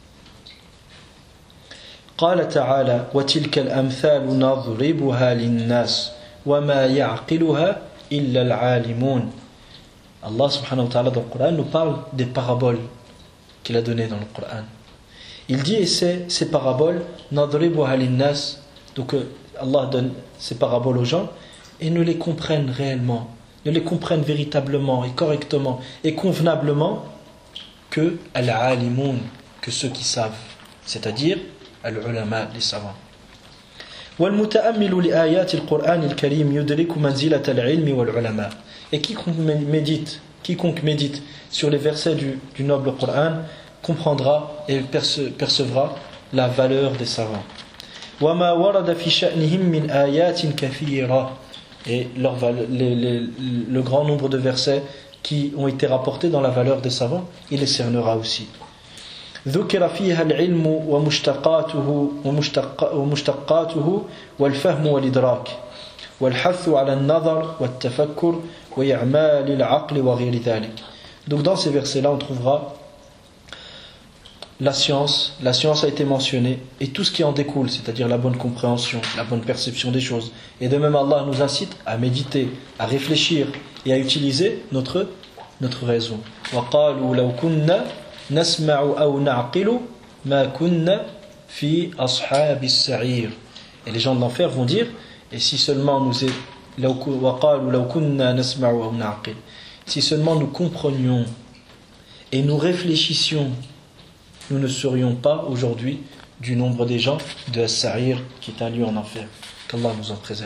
قال تعالى وتلك الأمثال نضربها للناس وما يعقلها إلا العالمون. Allah subhanahu wa ta'ala dans le Coran nous parle des paraboles qu'il a données dans le Coran. Il dit, et c'est ces paraboles نضربها للناس, donc Allah donne ces paraboles aux gens et ne les comprennent réellement, ne les comprennent véritablement et correctement et convenablement que al-alimun, que ceux qui savent, c'est-à-dire al-ulama, les savants. وَالْمُتَأَمِّلُ لِآيَاتِ الْقُرْآنِ الْكَرِيمِ يُدْرِكُ مَنْزِلَةَ الْعِلْمِ وَالْعُلَمَاءِ. Et quiconque médite, quiconque médite sur les versets du, du noble Coran comprendra et perce, percevra la valeur des savants. وَمَا وَرَدَ فِي شَأْنِهِمْ مِنْ آيَاتٍ كَثِيرَةٍ. Et leur, les, les, le grand nombre de versets qui ont été rapportés dans la valeur des savants, il les cernera aussi. ذكر فيها العلم ومشتقاته ومشتقاته والفهم والإدراك والحث على النظر والتفكر وإعمال العقل وغير ذلك. Donc dans ces versets-là on trouvera la science, la science a été mentionnée et tout ce qui en découle, c'est-à-dire la bonne compréhension, la bonne perception des choses. Et de même Allah nous incite à méditer, à réfléchir et à utiliser notre, notre raison. وَقَالُوا لَوْ كُنَّا نسمع أو نعقل ما كنا في أصحاب السعير. Et les gens de l'enfer vont dire, et si seulement nous est, وقالوا لو كنا نسمع أو نعقل, si seulement nous comprenions et nous réfléchissions, nous ne serions pas aujourd'hui du nombre des gens de As-Sa'ir, qui est un lieu en enfer. Qu'Allah nous en préserve.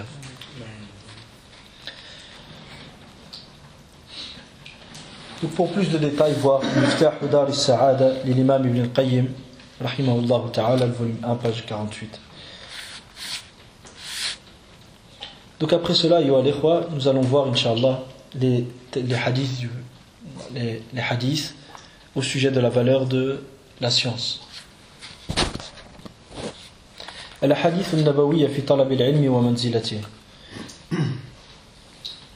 Donc pour plus de détails, voir Miftah Dar al-Sa'ada de l'imam Ibn al-Qayyim, rahimahullah ta'ala, le volume un, page quarante-huit. Donc après cela, nous allons voir, Inch'Allah, les, les, hadiths, les, les hadiths au sujet de la valeur de la science. الحديث النبوي في طلب العلم ومنزلته.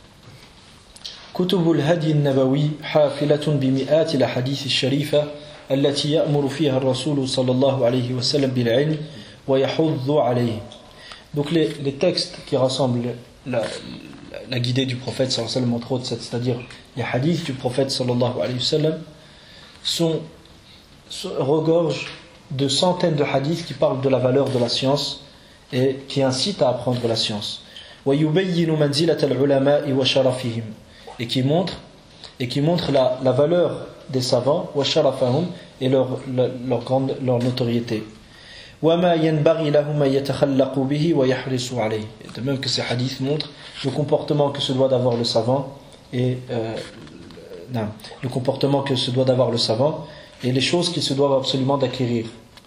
كتب الهدي النبوي حافلة بمئات الأحاديث الشريفة التي يأمر فيها الرسول صلى الله عليه وسلم بالعلم ويحض عليه. Donc les, les textes qui rassemblent la, la, la guidée du prophète sallallahu alayhi wa sallam, entre autres, c'est-à-dire les hadiths du prophète sallallahu alayhi wa sallam, sont, sont regorgent de centaines de hadiths qui parlent de la valeur de la science et qui incitent à apprendre la science. وَيُبَيِّنُ مَنْزِلَةَ الْعُلَمَاءِ وَشَرَفِهِمْ, et qui montre et qui montre la, la valeur des savants وَشَرَفَهُمْ, et leur, leur, leur, grande, leur notoriété. وَمَا يَنْبَغِي لَهُمْ أَن يَتَخَلَّقُوا بِهِ وَيَحْرِصُوا عَلَيْهِ. De même que ces hadiths montrent le comportement que se doit d'avoir le savant et euh, non, le comportement que se doit d'avoir le savant et les choses qu'il se doivent absolument d'acquérir.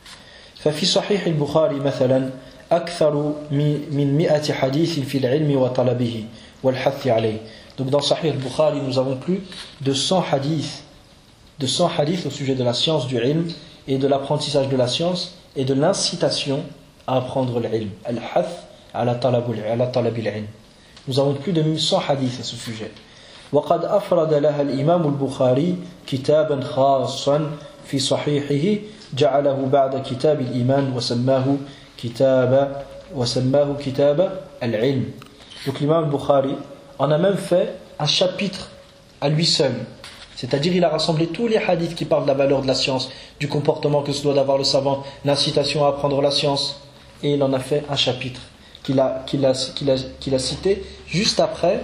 ففي صحيح البخاري مثلا أكثر من مئة حديث في العلم وطلبه والحث عليه. Donc dans Sahih al-Bukhari, nous avons plus de cent hadiths, de cent hadiths au sujet de la science du ilm et de l'apprentissage de la science et de l'incitation à apprendre l'ilm. Al-hath ala talab al-ilm. Nous avons plus de cent hadiths à ce sujet. وقد أفرد لها الإمام البخاري كتابا خاصا في صحيحه جعله بعد كتاب الإيمان وسماه كتاب وسماه كتاب العلم. Donc l'imam al-Bukhari en a même fait un chapitre à lui seul. C'est-à-dire il a rassemblé tous les hadiths qui parlent de la valeur de la science, du comportement que se doit d'avoir le savant, l'incitation à apprendre la science, et il en a fait un chapitre qu'il a, qu'il a, qu'il a, qu'il a cité juste après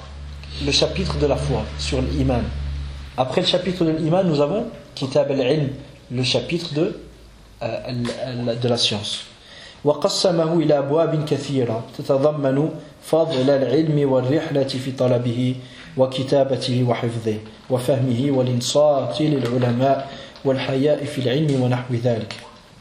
le chapitre de la foi sur l'iman. Après le chapitre de l'iman, nous avons Kitab al-Ilm, le chapitre de, euh, de la science. وقسمه إلى أبواب كثيرة تتضمن فضل العلم والرحلة في طلبه وكتابته وحفظه وفهمه والإنصات للعلماء والحياء في العلم ونحو ذلك.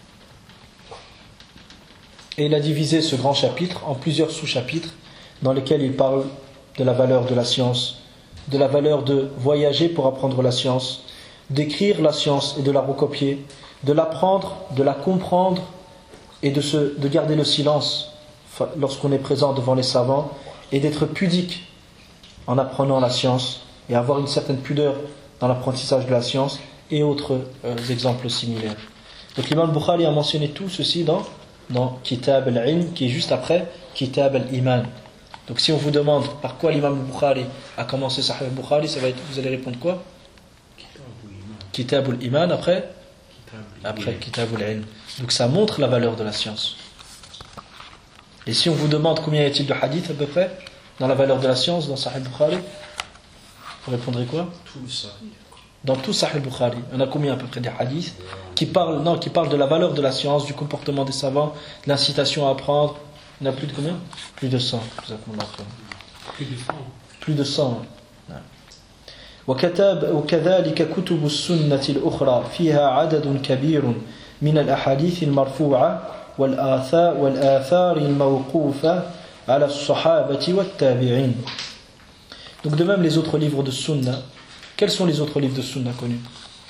Et il a divisé ce grand chapitre en plusieurs sous-chapitres dans lesquels il parle de la valeur de la science, de la valeur de voyager pour apprendre la science, d'écrire la science et de la recopier, de l'apprendre, de la comprendre et de, se, de garder le silence lorsqu'on est présent devant les savants et d'être pudique en apprenant la science et avoir une certaine pudeur dans l'apprentissage de la science et autres euh, exemples similaires. Donc l'imam Bukhari a mentionné tout ceci dans, dans Kitab al-Ilm qui est juste après Kitab al-Iman. Donc si on vous demande par quoi l'imam Bukhari a commencé Sahih al-Bukhari, ça va être, vous allez répondre quoi? Kitab al-Iman après après Kitab al-Ilm. Donc ça montre la valeur de la science. Et si on vous demande combien y a-t-il de hadiths à peu près dans la valeur de la science dans Sahih al-Bukhari, vous répondrez quoi? Tout ça. Dans tout Sahih al-Bukhari, on a combien à peu près des hadiths qui parlent, non, qui parlent de la valeur de la science, du comportement des savants, de l'incitation à apprendre? On a plus de combien? Plus de cent. Plus de cent. وكتاب وكذلك كتب السنة الأخرى فيها عدد كبير من الأحاديث المرفوعة والآثار والآثار الموقوفة على الصحابة والتابعين. Donc de même les autres livres de Sunna. Quels sont les autres livres de Sunna connus?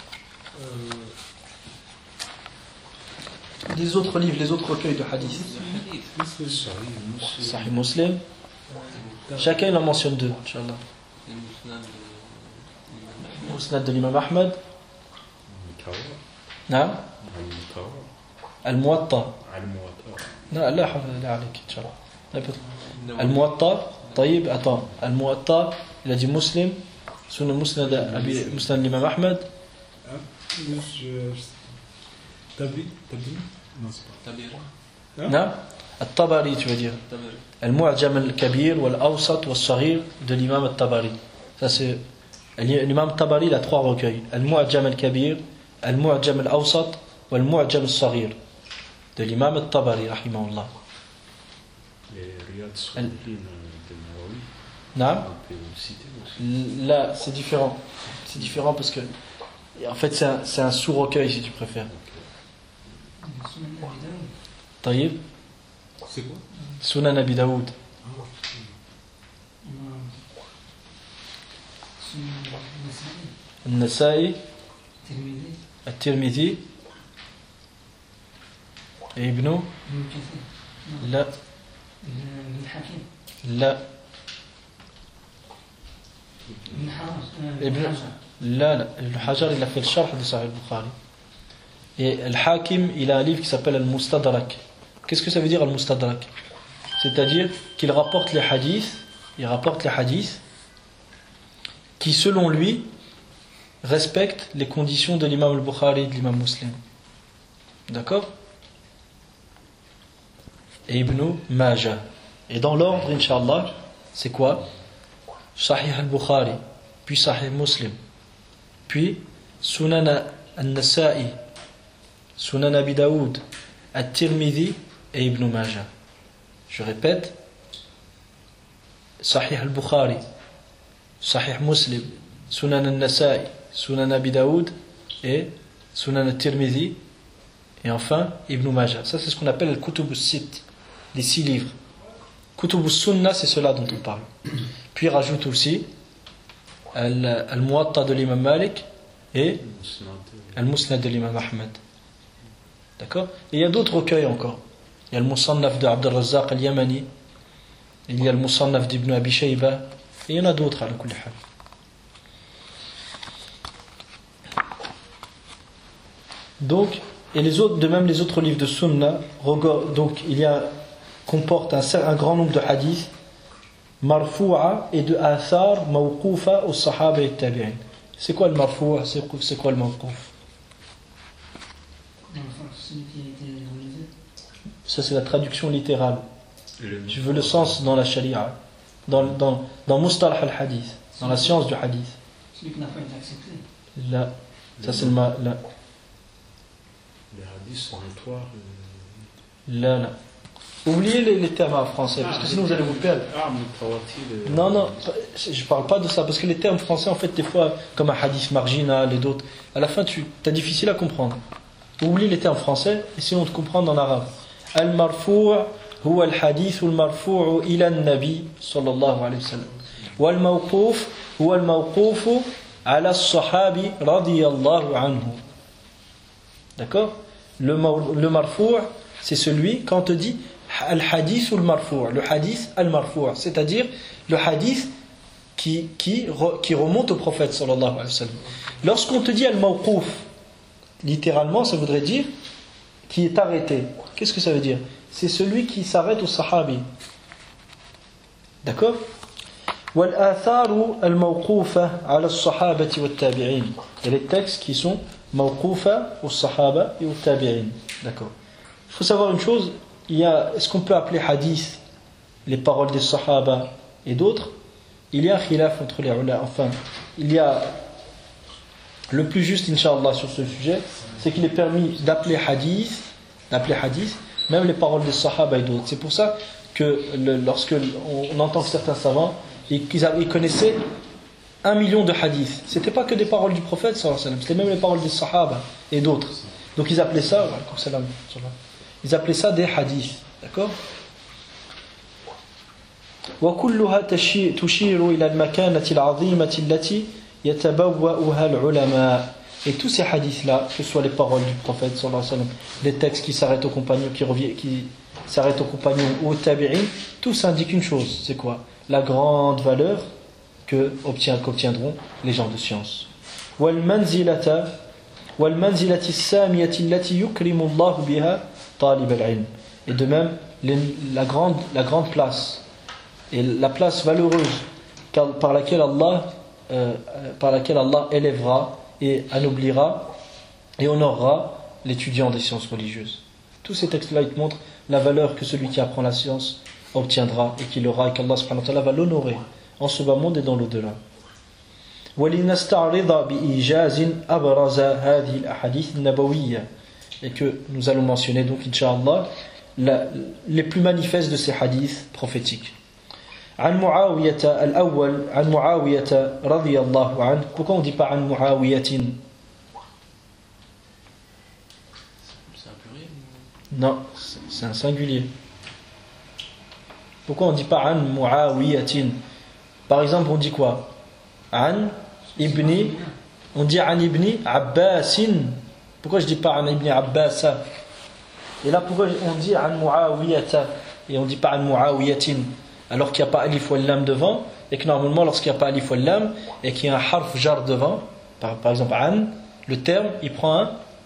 Les autres livres, les autres recueils de hadith. Sahih Muslim. Chacun il en mentionne deux, Inch'Allah. Musnad de l'imam Ahmad. نعم الموطأ لا لا حول ولا عليك إن شاء الله. الموطأ طيب attends الموطأ il a dit Muslim سنن مسند أبي مسند l'imam Ahmad. Tabi Tabi non c'est pas نعم الطبري tu veux dire المعجم الكبير والأوسط والصغير de l'imam الطبري. Ça c'est l'imam Tabari, il a trois recueils. Al-Mu'jam al-Kabir, Al-Mu'jam al-Awsat, ou Al-Mu'jam al-Saghir. De l'imam al-Tabari, rahimahullah. Les Riyad Salihin de Nawawi. Non. On peut citer aussi. Là, c'est différent. C'est différent parce que, en fait, c'est un, c'est un sous-recueil, si tu préfères. Taïb. C'est quoi? Sunan Abi Daoud. النسائي الترمذي ابن لا لا ابن لا لا ابن حجر il a fait le sharh de Sahih al-Bukhari. Et Al-Hakim, il a un livre qui s'appelle Al-Mustadrak. Qu'est-ce que ça veut dire Al-Mustadrak? C'est-à-dire qu'il rapporte les hadiths, il rapporte les hadiths qui, selon lui, respectent les conditions de l'imam al-Bukhari et de l'imam Muslim. D'accord? Et Ibn Majah. Et dans l'ordre, Inch'Allah, c'est quoi? Sahih al-Bukhari, puis Sahih Muslim, puis Sunan al-Nasa'i, Sunan Abi Daoud, At-Tirmidhi et Ibn Majah. Je répète, Sahih al-Bukhari, Sahih Muslim, Sunan al-Nasa'i, Sunan Abi Daoud et Sunan al-Tirmidhi et enfin Ibn Majah. Ça c'est ce qu'on appelle le Kutub al-Sitt, les six livres. Kutub al-Sunnah, c'est cela dont on parle. Puis rajoute aussi Al-Muwatta de l'imam Malik et Al-Musnad de l'imam Ahmed. D'accord? Et il y a d'autres recueils encore. Il y a le Musannaf de Abd al-Razzaq al-Yamani, il y a le Musannaf d'Ibn Abi Shayba, et il y en a d'autres à la kulli hal. Donc, et les autres, de même les autres livres de Sunna, donc il y a comporte un, un grand nombre de hadiths marfou'a et de athar mawqoufa aux sahaba et tabi'in. C'est quoi le marfou'a? C'est, c'est quoi le mawqouf? Ça c'est la traduction littérale. Tu veux le sens dans la sharia, dans, dans, dans mustalah al-hadith, dans la science du hadith. Celui qui n'a pas été accepté. Là, ça c'est le ma, là. Les hadiths sont notoires. Là, là. Oubliez les, les termes en français, parce que sinon vous allez vous perdre. Ah, mutawatir. Non, non, je parle pas de ça, parce que les termes français, en fait, des fois, comme un hadith marginal et d'autres, à la fin, tu as difficile à comprendre. Oublie les termes français, et sinon on te comprend en arabe. Al-marfou' huwa al-hadith al-marfou' ila al-nabi sallallahu alayhi wa sallam. Wal-mawqouf huwa al-mawqouf ala as-sahabi radiyallahu anhu. D'accord? Le, le marfou', c'est celui, quand on te dit al-hadith ou al-marfou', le hadith al-marfou', c'est-à-dire le hadith qui, qui, qui remonte au prophète sallallahu alayhi wa sallam. Lorsqu'on te dit al-mawqouf, littéralement, ça voudrait dire qui est arrêté. Qu'est-ce que ça veut dire? C'est celui qui s'arrête au sahabi. D'accord? Wal-atharu al-mawqoufa ala as-sahabati wat-tabi'in. Et les textes qui sont mawqoufa aux sahaba et aux tabi'in. D'accord. Il faut savoir une chose, il y a, est-ce qu'on peut appeler hadith les paroles des sahaba et d'autres? Il y a un khilaf entre les ulama. Enfin, il y a le plus juste, Inch'Allah, sur ce sujet, c'est qu'il est permis d'appeler hadith, d'appeler hadith, même les paroles des sahaba et d'autres. C'est pour ça que le, lorsque on entend que certains savants, ils, ils connaissaient un million de hadiths. C'était pas que des paroles du prophète, sallallahu alayhi wa sallam, c'était même les paroles des sahaba et d'autres. Donc ils appelaient ça, ils appelaient ça des hadiths. D'accord? وكلها تشير إلى المكانة العظيمة التي يتبوأها العلماء. Et tous ces hadiths-là, que ce soit les paroles du prophète sallallahu alayhi wa sallam, les textes qui s'arrêtent aux compagnons, qui reviennent, qui s'arrêtent aux compagnons ou aux tabi'in, tous indiquent une chose, c'est quoi? La grande valeur que obtient, qu'obtiendront les gens de science. والمنزلة والمنزلة السامية التي يكرم الله بها طالب العلم. Et de même, la grande, la grande place et la place valeureuse par laquelle Allah, euh, par laquelle Allah élèvera et anoblira et honorera l'étudiant des sciences religieuses. Tous ces textes-là, ils te montrent la valeur que celui qui apprend la science obtiendra et qu'il aura, et qu'Allah subhanahu wa ta'ala va l'honorer en ce bas monde et dans l'au-delà. وَلِنَسْتَعْرِضَ بِإِجَازٍ أَبْرَزَ هَذِهِ الْأَحَادِيثِ النَّبَوِيَّةِ. Et que nous allons mentionner donc, Inch'Allah, la, les plus manifestes de ces hadiths prophétiques. عن معاوية الأول عن معاوية رضي الله عنه. Pourquoi on ne dit pas عن معاوية? C'est un pluriel? Non, c'est un singulier. Pourquoi on ne dit pas عن معاوية? Par exemple, on dit quoi? عن ibni, on dit عن ibni Abbas. Pourquoi je dis pas عن ibni Abbas? Et là, pourquoi on dit عن معاوية et on ne dit pas عن معاوية? Alors qu'il n'y a pas alif ou lam devant, et que normalement lorsqu'il n'y a pas alif ou lam, et qu'il y a un harf jar devant, par, par exemple an, le terme il prend un,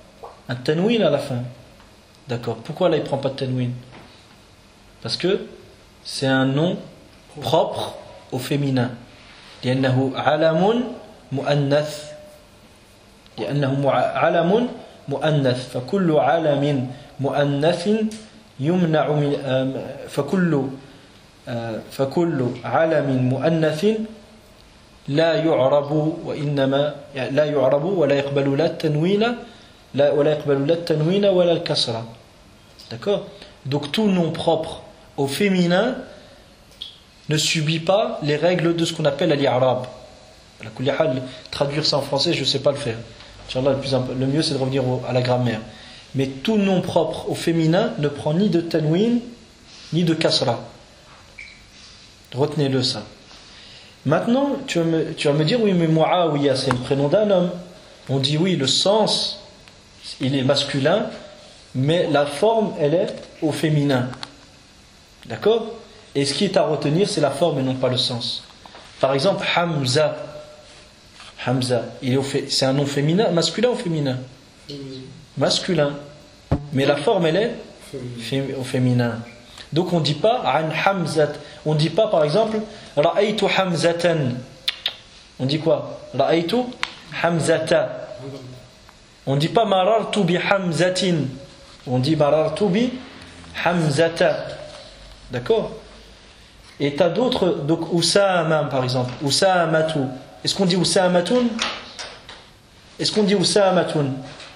un tanwin à la fin. D'accord. Pourquoi là il ne prend pas de tanwin? Parce que c'est un nom propre au féminin. لأنه علم مؤنث. لأنه علم مؤنث. فكل علم مؤنث يمنع من فكل فكل علم مؤنث لا يعرب وإنما لا يعرب ولا يقبل لا التنوين لا ولا يقبل لا التنوين ولا الكسرة. D'accord? Donc tout nom propre au féminin ne subit pas les règles de ce qu'on appelle al-i'rab. Traduire ça en français, je ne sais pas le faire. Inch'Allah, le, plus imp- le mieux c'est de revenir au, à la grammaire. Mais tout nom propre au féminin ne prend ni de tanwin ni de kasra. Retenez-le ça. Maintenant, tu vas, me, tu vas me dire, oui, mais Muawiya, c'est le prénom d'un homme. On dit oui, le sens, il est masculin, mais la forme, elle est au féminin. D'accord? Et ce qui est à retenir, c'est la forme et non pas le sens. Par exemple, Hamza. Hamza, il est au fait, c'est un nom féminin, masculin ou féminin? Masculin. Mais la forme, elle est fé- au féminin. Donc on ne dit pas an Hamzat. On ne dit pas par exemple Ra'aytu Hamzatan. On dit quoi? Ra'aytu Hamzata. On ne dit pas Marartu bi Hamzatin. On dit Marartu bi Hamzata. D'accord? Et tu as d'autres, donc Usama par exemple. Usamatu. Est-ce qu'on dit Usamatun? Est-ce qu'on dit Usamatun?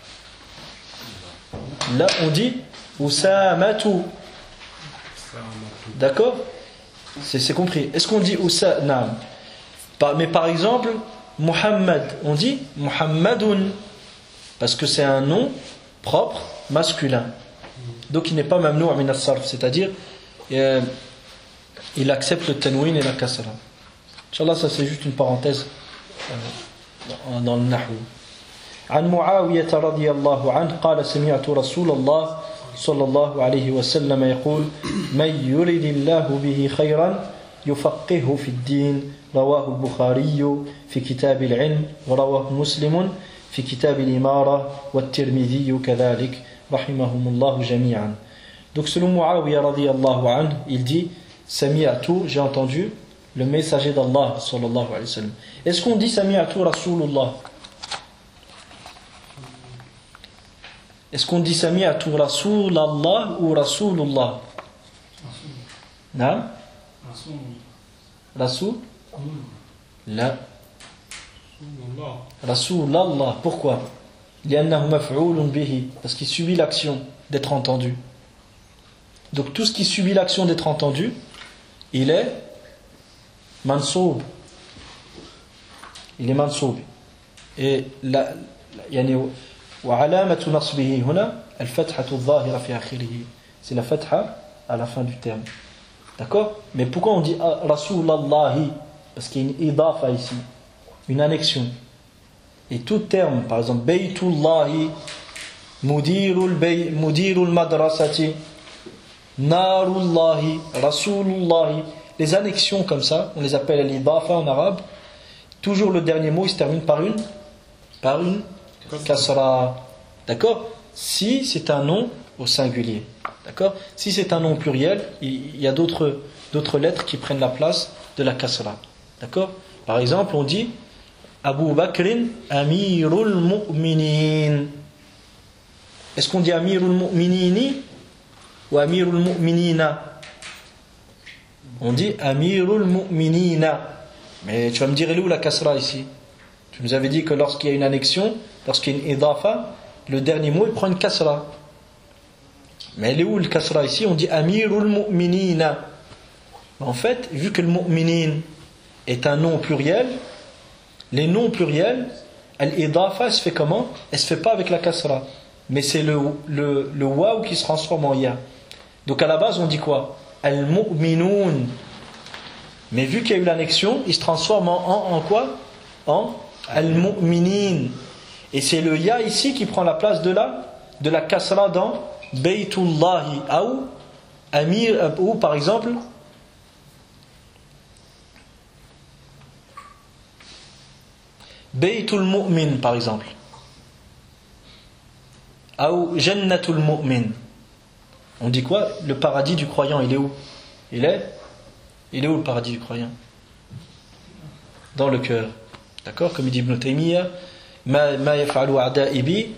Là on dit Usamatu. D'accord? C'est, c'est compris. Est-ce qu'on dit Usa? Non. Mais par exemple, Muhammad, on dit Muhammadun. Parce que c'est un nom propre, masculin. Donc il n'est pas mamnou' min as-sarf, c'est-à-dire euh, il accepte le tanwin et la kasra. Inch'Allah, ça c'est juste une parenthèse euh, dans le nahwu. عن معاوية رضي الله عنه قال سمعت رسول الله صلى الله عليه وسلم يقول من يرد الله به خيرا يفقهه في الدين رواه البخاري في كتاب العلم ورواه مسلم في كتاب الإمارة والترمذي كذلك رحمهم الله جميعا. Donc selon Muawiya رضي الله عنه, il dit سمعت, j'ai entendu le messager d'Allah sallallahu alayhi wa sallam. Est-ce qu'on dit سمعت رسول الله? Est-ce qu'on dit Sami'atu Rasulallah ou Rasulullah? Non? Rasul? La. Rasulallah. Pourquoi? لأنه مفعول به. Parce qu'il subit l'action d'être entendu. Donc tout ce qui subit l'action d'être entendu, il est mansoub. Il est mansoub. Et la, yani, وعلامة نصبه هنا الفتحة الظاهرة في آخره. C'est la fatha à la fin du terme. D'accord? Mais pourquoi on dit Rasulallahi? Parce qu'il y a une idafa ici, une annexion. Et tout terme, par exemple Baytullahi, Mudirul bay, Mudirul madrasati, Narullahi, Rasulullahi, les annexions comme ça, on les appelle l'idafa en arabe. Toujours le dernier mot il se termine par une par une kasra. D'accord? Si c'est un nom au singulier. D'accord? Si c'est un nom pluriel, il y a d'autres, d'autres lettres qui prennent la place de la kasra. D'accord? Par exemple, on dit Abu Bakrin Amirul Mu'minin. Est-ce qu'on dit Amirul Mu'minini ou Amirul Mu'minina? On dit Amirul Mu'minina. Mais tu vas me dire, elle est où la kasra ici? Tu nous avais dit que lorsqu'il y a une annexion, lorsqu'il y a une idafa, le dernier mot il prend une kasra. Mais elle est où le kasra ici? On dit Amirul Mu'minina. En fait, vu que le Mu'minin est un nom pluriel, les noms pluriels, l'idafa se fait comment? Elle se fait pas avec la kasra, mais c'est le, le, le waw qui se transforme en ya. Donc à la base on dit quoi? Al-Mu'minun. Mais vu qu'il y a eu l'annexion, il se transforme en, en, en quoi? En Al-Mu'minin. Et c'est le ya ici qui prend la place de la, de la kasra dans Baytullahi. Ou Amir, ou par exemple Baytul Mu'min par exemple. Ou jannatul mu'min. On dit quoi? Le paradis du croyant, il est où? Il est Il est où le paradis du croyant? Dans le cœur. D'accord? Comme il dit Ibn Taymiyyah, ma ma yaf'alu a'da'i bi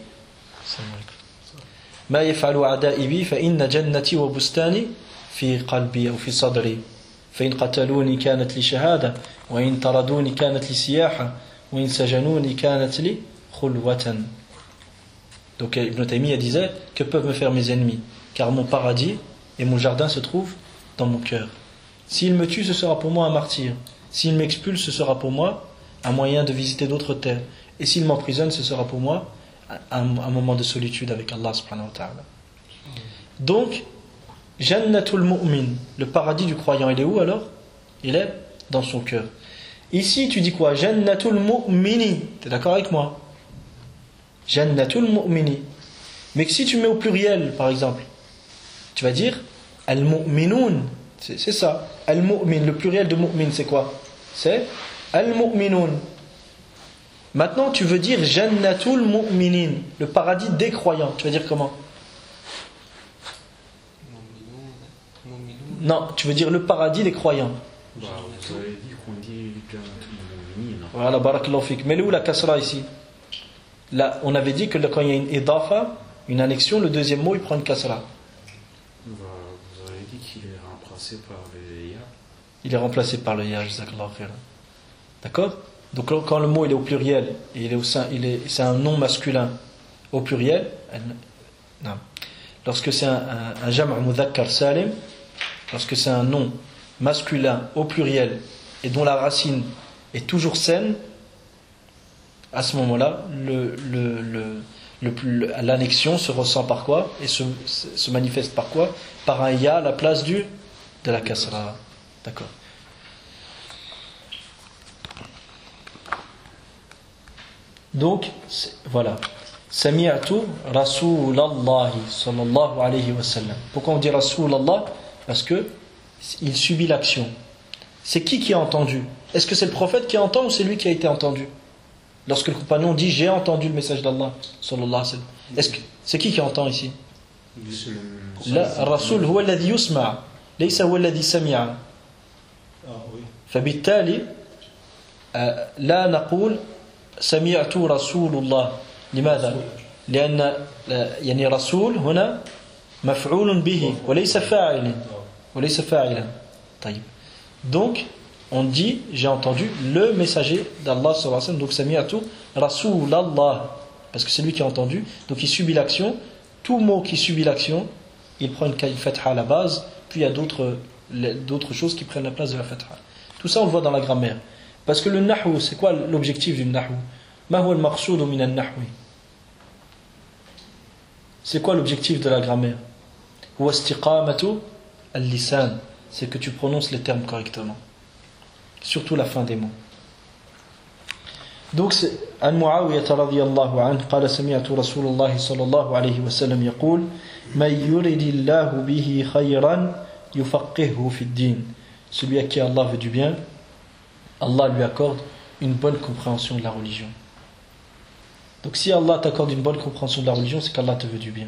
ma yaf'alu a'da'i bi fa inna jannati wa bustani fi qalbi ou fi sadri. فإن قتلوني كانت لي شهادة وإن طردوني كانت لي سياحة وإن سجنوني كانت لي خلوة. Donc Ibn Taymiyyah disait: que peuvent me faire mes ennemis, car mon paradis et mon jardin se trouvent dans mon cœur. S'ils me tuent, ce sera pour moi un martyr. S'ils m'expulsent, ce sera pour moi un moyen de visiter d'autres terres. Et s'ils m'emprisonnent, ce sera pour moi un, un moment de solitude avec Allah subhanahu wa ta'ala. Donc Jannatul mu'min, le paradis du croyant, il est où alors? Il est dans son cœur. Ici, tu dis quoi? Jannatul mu'mini. Tu es d'accord avec moi? Jannatul mu'mini. Mais si tu mets au pluriel, par exemple, tu vas dire al-mu'minun. C'est, c'est ça. Al-mu'min, le pluriel de mu'min, c'est quoi? C'est al-mu'minun. Maintenant, tu veux dire Jannatul mu'minin, le paradis des croyants. Tu vas dire comment? Non, tu veux dire le paradis des croyants. Bah, vous avez dit qu'on dit Jannatul mu'minin. Voilà, barakallahu fik. Mais où la kasra ici? Là, on avait dit que quand il y a une idafa, une annexion, le deuxième mot il prend une kasra. Bah, vous avez dit qu'il est remplacé par le ya. Il est remplacé par le ya, jazakallahu khairan. D'accord? Donc quand le mot il est au pluriel, et il est au sein, il est, c'est un nom masculin au pluriel, non. Lorsque c'est un, un, un jam' mudhakkar salim, lorsque c'est un nom masculin au pluriel et dont la racine est toujours saine, à ce moment-là, le, le, le, le, l'annexion se ressent par quoi? Et se, se manifeste par quoi? Par un ya à la place du, de la kasra. D'accord. Donc, voilà. Sami'atu Rasulallahi sallallahu alayhi wa sallam. Pourquoi on dit Rasulallah? Parce que il subit l'action. C'est qui qui a entendu? Est-ce que c'est le prophète qui entend ou c'est lui qui a été entendu? Lorsque le compagnon dit j'ai entendu le message d'Allah sallallahu alayhi wa sallam, est-ce que c'est qui qui entend ici? La Rasul huwa alladhi yusma' laysa huwa alladhi sami'a. فبالتالي لا نقول سمعت رسول الله. لماذا؟ لأن يعني رسول هنا مفعول به وليس فاعل وليس فاعلا. طيب. Donc on dit j'ai entendu le messager d'Allah sallallahu alayhi wa sallam. Donc sami'tu Rasulallah, parce que c'est lui qui a entendu, donc il subit l'action. Tout mot qui subit l'action, il prend une fatha à la base, puis il y a d'autres, d'autres choses qui prennent la place de la fatha. Tout ça on le voit dans la grammaire. Parce que le nahwu, c'est quoi l'objectif du nahwu? Ma huwa al-maqsoud min al-nahwi? C'est quoi l'objectif de la grammaire? Huwa istiqamatu al-lisan, c'est que tu prononces les termes correctement, surtout la fin des mots. Donc c'est عن معاوية رضي الله عنه قال سمعت رسول الله صلى الله عليه وسلم يقول من يرد الله به خيرا يفقهه في الدين. Celui à qui Allah veut du bien, Allah lui accorde une bonne compréhension de la religion. Donc si Allah t'accorde une bonne compréhension de la religion, c'est qu'Allah te veut du bien.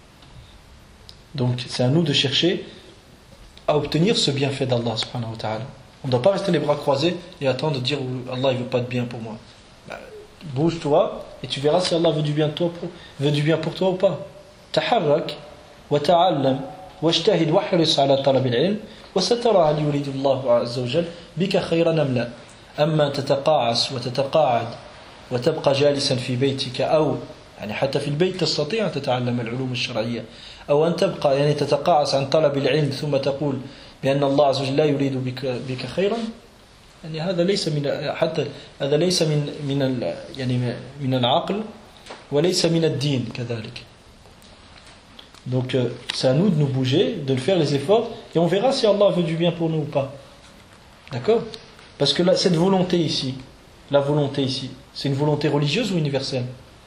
Donc c'est à nous de chercher à obtenir ce bienfait d'Allah subhanahu wa ta'ala. On ne doit pas rester les bras croisés et attendre de dire Allah il veut pas de bien pour moi. Bah, bouge-toi et tu verras si Allah veut du bien de toi, pour, veut du bien pour toi ou pas. Taharrak wa ta'allam wajtahid wahris ala talab al-ilm wa satara hal yuridu Allah azza wa jalla bika khayran am la. Amma tataqa'as wa tataqa'ad وتبقى جالسا في بيتك أو يعني حتى في البيت تستطيع أن تتعلم العلوم الشرعية أو أن تبقى يعني تتقاعس عن طلب العلم ثم تقول بأن الله عز وجل لا يريد بك, بك خيرا، يعني هذا ليس من حتى هذا ليس من من يعني من العقل وليس من الدين كذلك. Donc c'est à nous de nous bouger, de faire les efforts et on verra si Allah veut du bien pour nous ou pas. D'accord? Parce que là, cette volonté ici, la volonté ici, c'est une volonté religieuse ou universelle?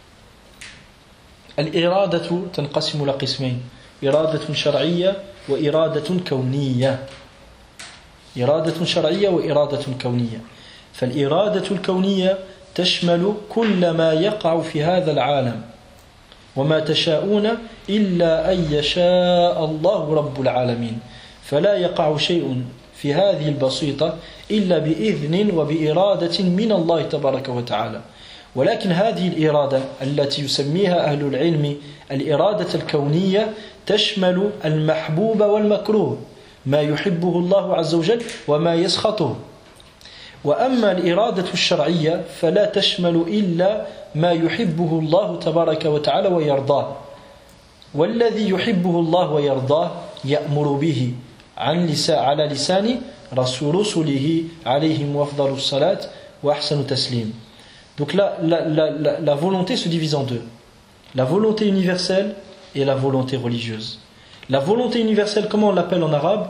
Al-iradatu tanqasimu la qismayn, iradatun shar'iyya wa iradatun kawniyya. Iradatun shar'iyya wa iradatun kawniyya. فالإرادة الكونية تشمل كل ما يقع في هذا العالم وما تشاءون إلا أن يشاء الله رب العالمين فلا يقع شيء في هذه البسيطة إلا بإذن وبإرادة من الله تبارك وتعالى ولكن هذه الإرادة التي يسميها أهل العلم الإرادة الكونية تشمل المحبوب والمكروه ما يحبه الله عز وجل وما يسخطه وأما الإرادة الشرعية فلا تشمل إلا ما يحبه الله تبارك وتعالى ويرضاه والذي يحبه الله ويرضاه يأمر به عن لسان على لسان رسله عليهم أفضل الصلاة وأحسن تسليم. Donc la, la, la, la, la volonté se divise en deux. La volonté universelle et la volonté religieuse. La volonté universelle, comment on l'appelle en arabe?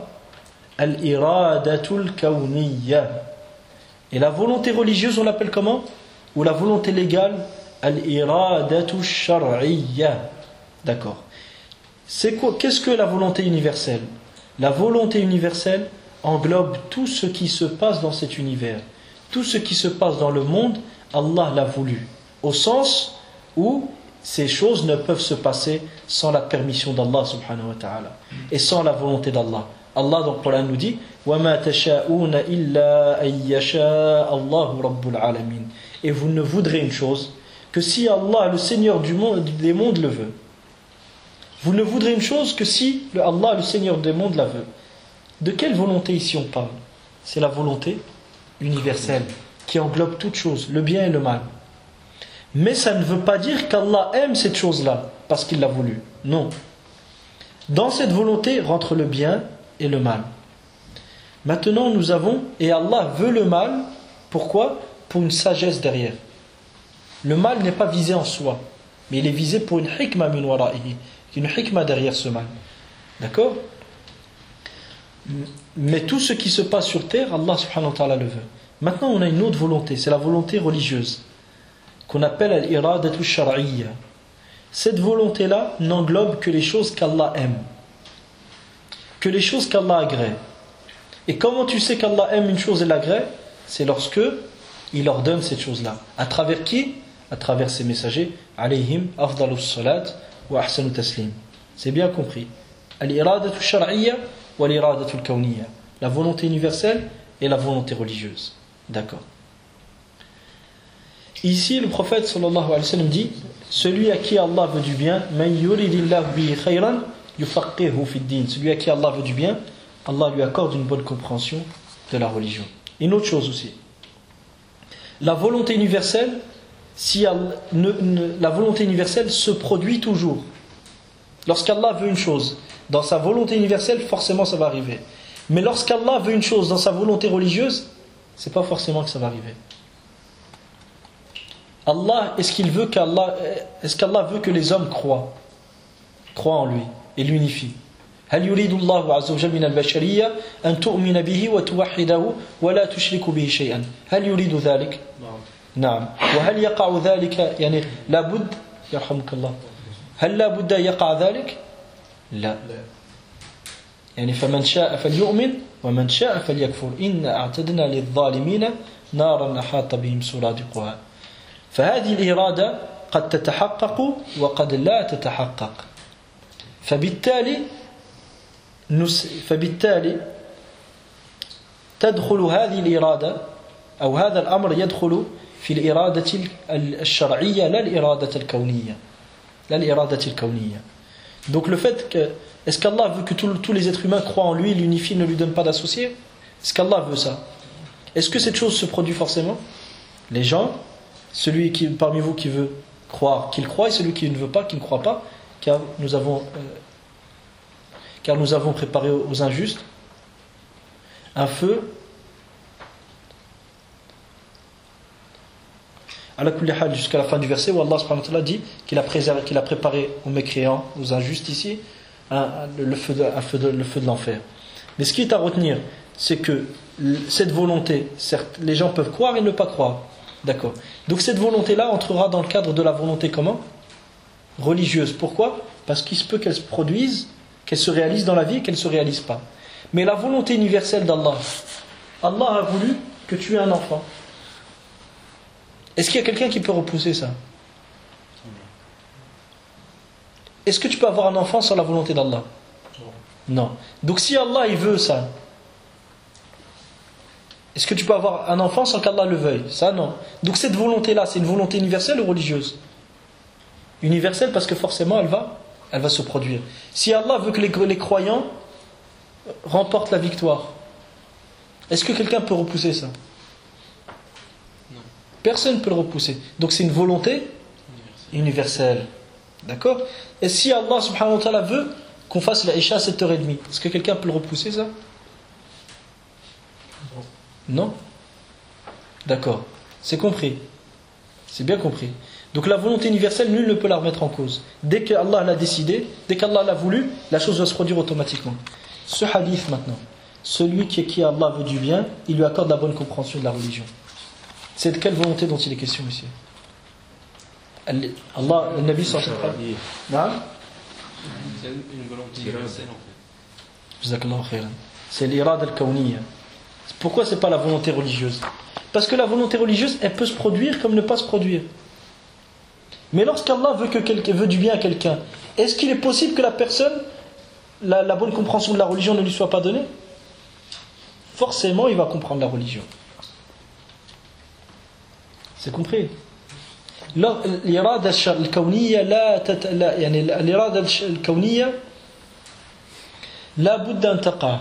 Al-iradatul kawniyya. Et la volonté religieuse, on l'appelle comment? Ou la volonté légale? Al-iradatu shar'iyya. D'accord. C'est quoi? Qu'est-ce que la volonté universelle? La volonté universelle englobe tout ce qui se passe dans cet univers. Tout ce qui se passe dans le monde, Allah l'a voulu. Au sens où ces choses ne peuvent se passer sans la permission d'Allah subhanahu wa ta'ala. Et sans la volonté d'Allah. Allah dans le Coran nous dit وَمَا تَشَاءُونَ إِلَّا أَن يَشَاءَ اللَّهُ رَبُّ الْعَالَمِينَ. Et vous ne voudrez une chose que si Allah, le Seigneur du monde, des mondes, le veut. Vous ne voudrez une chose que si le Allah, le Seigneur des mondes, la veut. De quelle volonté ici on parle? C'est la volonté universelle qui englobe toutes choses, le bien et le mal. Mais ça ne veut pas dire qu'Allah aime cette chose-là parce qu'il l'a voulu. Non. Dans cette volonté rentre le bien et le mal. Maintenant nous avons, et Allah veut le mal, pourquoi? Pour une sagesse derrière. Le mal n'est pas visé en soi, mais il est visé pour une hikmah min wara'ihi, une hikmah derrière ce mal. D'accord? Mais tout ce qui se passe sur terre, Allah subhanahu wa ta'ala le veut. Maintenant on a une autre volonté, c'est la volonté religieuse, qu'on appelle al-iradatu shar'iyya. Cette volonté-là n'englobe que les choses qu'Allah aime, que les choses qu'Allah agrée. Et comment tu sais qu'Allah aime une chose et l'agrée? C'est lorsque il ordonne cette chose-là. À travers qui? À travers ses messagers. Alayhim afdalus salat wa ahsanu taslim. C'est bien compris. Al-iradatu shar'iyya wa al-iradatu al-kawniyya. La volonté universelle et la volonté religieuse. D'accord. Ici, le prophète sallallahu alayhi wa sallam dit: celui à qui Allah veut du bien, man yuridillahu bihi khayran yufaqihu fi ad-din. Celui à qui Allah veut du bien, Allah lui accorde une bonne compréhension de la religion. Une autre chose aussi. La volonté universelle, si Allah, ne, ne, la volonté universelle se produit toujours. Lorsqu'Allah veut une chose, dans sa volonté universelle, forcément ça va arriver. Mais lorsqu'Allah veut une chose dans sa volonté religieuse, c'est pas forcément que ça va arriver. Allah, est-ce qu'il veut qu'Allah, est-ce qu'Allah veut que les hommes croient, croient en lui et l'unifient? هل يريد الله عز وجل من البشرية أن تؤمن به وتوحده ولا تشرك به شيئا؟ هل يريد ذلك؟ نعم. وهل يقع ذلك؟ يعني لابد يرحمك الله. هل لابد يقع ذلك؟ لا. يعني فمن شاء فليؤمن ومن شاء فليكفر إن أعتدنا للظالمين نارا أحاط بهم سرادقها. فهذه الإرادة قد تتحقق وقد لا تتحقق. فبالتالي فبالتالي تدخل هذه الإرادة أو هذا الأمر يدخل في الإرادة الشرعية لا الإرادة الكونية لا الإرادة الكونية. Donc le fait que est-ce qu'Allah veut que tous, tous les êtres humains croient en lui, l'unifient, ne lui donne pas d'associés? Est-ce qu'Allah veut ça? Est-ce que cette chose se produit forcément? Les gens, celui qui, parmi vous qui veut croire, qu'il croit, et celui qui ne veut pas, qui ne croit pas, car nous avons euh, car nous avons préparé aux injustes un feu. Jusqu'à la fin du verset où Allah subhanahu wa ta'ala dit qu'il a, préservé, qu'il a préparé aux mécréants, aux injustes ici, un, le, feu de, un feu de, le feu de l'enfer. Mais ce qui est à retenir, c'est que cette volonté, certes, les gens peuvent croire et ne pas croire. D'accord. Donc cette volonté-là entrera dans le cadre de la volonté comment? Religieuse. Pourquoi? Parce qu'il se peut qu'elle se produise, qu'elle se réalise dans la vie et qu'elle ne se réalise pas. Mais la volonté universelle d'Allah, Allah a voulu que tu aies un enfant. Est-ce qu'il y a quelqu'un qui peut repousser ça? Est-ce que tu peux avoir un enfant sans la volonté d'Allah? Non. Donc si Allah il veut ça, est-ce que tu peux avoir un enfant sans qu'Allah le veuille? Ça non. Donc cette volonté-là, c'est une volonté universelle ou religieuse? Universelle parce que forcément elle va, elle va se produire. Si Allah veut que les, les croyants remportent la victoire, est-ce que quelqu'un peut repousser ça? Non. Personne ne peut le repousser. Donc c'est une volonté universelle. D'accord? Et si Allah subhanahu wa ta'ala veut qu'on fasse la Isha à sept heures trente, est-ce que quelqu'un peut le repousser ça? Non? D'accord. C'est compris. C'est bien compris. Donc la volonté universelle, nul ne peut la remettre en cause. Dès que Allah l'a décidé, dès qu'Allah l'a voulu, la chose va se produire automatiquement. Ce hadith maintenant, celui qui, qui Allah veut du bien, il lui accorde la bonne compréhension de la religion. C'est de quelle volonté dont il est question ici? Allah, le Nabi sallallahu alayhi wa sallam. C'est une volonté universelle en fait. Jazakallahu khairan. C'est l'irada al-kawniyya. Pourquoi c'est pas la volonté religieuse? Parce que la volonté religieuse, elle peut se produire comme ne pas se produire. Mais lorsqu'Allah veut, que quelqu'un, veut du bien à quelqu'un, est-ce qu'il est possible que la personne, la, la bonne compréhension de la religion ne lui soit pas donnée? Forcément, il va comprendre la religion. C'est compris? الإرادة الكونية لا تت... لا يعني الإرادة الكونية لا بد أن تقع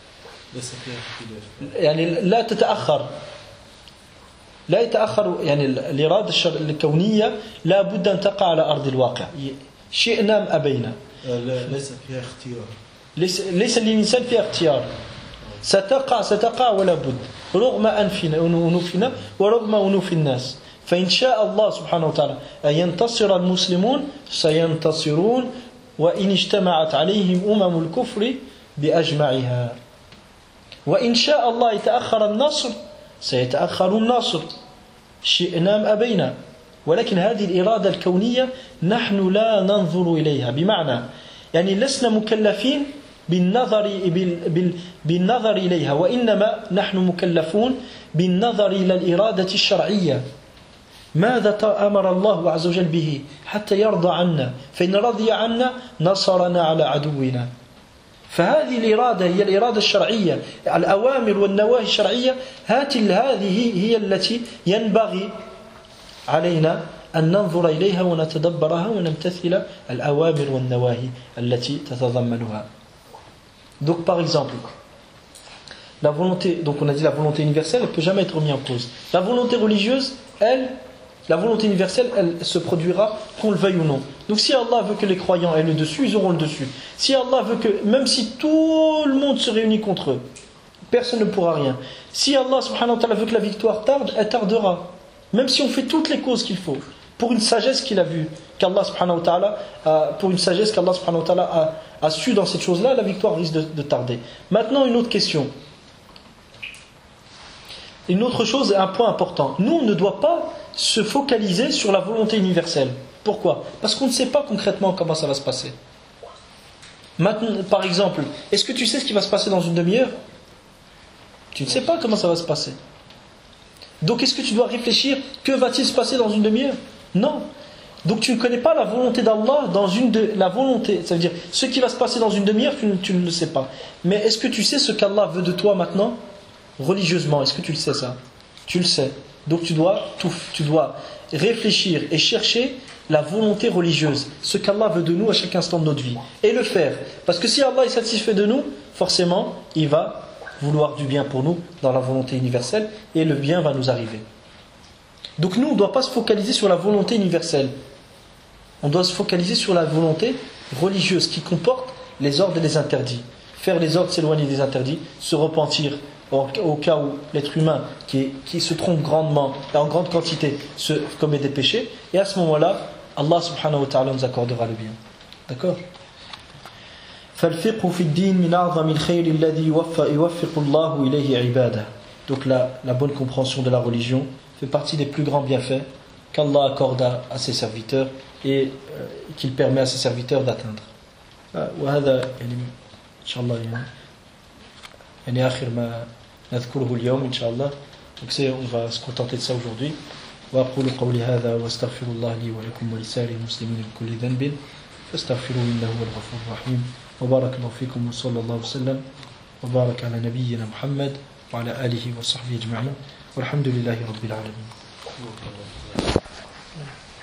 يعني لا تتأخر لا يتأخر يعني الإرادة الكونية لا بد أن تقع على أرض الواقع شئنا أم أبينا ليس فيها اختيار ليس ليس للإنسان فيها اختيار ستقع ستقع ولا بد رغم أنفنا ونوفنا ورغم أنوف الناس فإن شاء الله سبحانه وتعالى أن ينتصر المسلمون سينتصرون وإن اجتمعت عليهم أمم الكفر بأجمعها وإن شاء الله يتأخر النصر سيتأخر النصر شئنا أم أبينا ولكن هذه الإرادة الكونية نحن لا ننظر إليها بمعنى يعني لسنا مكلفين بالنظر بالنظر إليها وإنما نحن مكلفون بالنظر إلى الإرادة الشرعية ماذا أمر الله عز وجل به حتى يرضى عنا فإن رضي عنا نصرنا على عدونا فهذه الإرادة هي الإرادة الشرعية الأوامر والنواهي الشرعية هذه هي التي ينبغي علينا أن ننظر إليها ونتدبرها ونمتثل الأوامر والنواهي التي تتضمنها. Donc par exemple, la volonté, donc on a dit la volonté universelle, elle ne peut jamais être remise en cause. La volonté religieuse, elle, la volonté universelle, elle se produira qu'on le veuille ou non. Donc si Allah veut que les croyants aient le dessus, ils auront le dessus. Si Allah veut que, même si tout le monde se réunit contre eux, personne ne pourra rien. Si Allah subhanahu wa ta'ala veut que la victoire tarde, elle tardera. Même si on fait toutes les causes qu'il faut. Pour une sagesse qu'il a vue, qu'Allah subhanahu wa ta'ala, a, pour une sagesse qu'Allah subhanahu wa ta'ala a, a su dans cette chose-là, la victoire risque de, de tarder. Maintenant, une autre question. Une autre chose, un point important. Nous, on ne doit pas se focaliser sur la volonté universelle. Pourquoi? Parce qu'on ne sait pas concrètement comment ça va se passer. Maintenant, par exemple, est-ce que tu sais ce qui va se passer dans une demi-heure? Tu ne sais pas comment ça va se passer. Donc est-ce que tu dois réfléchir, que va-t-il se passer dans une demi-heure? Non. Donc tu ne connais pas la volonté d'Allah dans une de la volonté, ça veut dire ce qui va se passer dans une demi-heure, tu, tu ne le sais pas. Mais est-ce que tu sais ce qu'Allah veut de toi maintenant? Religieusement, est-ce que tu le sais ça? Tu le sais. Donc tu dois, tout, tu dois réfléchir et chercher la volonté religieuse, ce qu'Allah veut de nous à chaque instant de notre vie, et le faire. Parce que si Allah est satisfait de nous, forcément, il va vouloir du bien pour nous dans la volonté universelle, et le bien va nous arriver. Donc nous, on ne doit pas se focaliser sur la volonté universelle. On doit se focaliser sur la volonté religieuse qui comporte les ordres et les interdits. Faire les ordres, s'éloigner des interdits, se repentir au, au cas où l'être humain qui, qui se trompe grandement et en grande quantité se commet des péchés, et à ce moment-là, Allah subhanahu wa ta'ala nous accordera le bien. D'accord? فالفقه في الدين من أعظم الخير الذي يوفق الله إليه عباده. Donc la, la bonne compréhension de la religion fait partie des plus grands bienfaits qu'Allah accorde à, à ses serviteurs et euh, qu'il permet à ses serviteurs d'atteindre. وهذا يعني إن شاء الله يعني يعني آخر ما نذكره اليوم إن شاء الله. Donc c'est, on va se contenter de ça aujourd'hui. وأقول قولي هذا وأستغفر الله لي ولكم ولسائر المسلمين من كل ذنب فاستغفروه إنه هو الغفور الرحيم وبارك الله فيكم وصلى الله وسلم وبارك على نبينا محمد وعلى آله وصحبه أجمعين والحمد لله رب العالمين.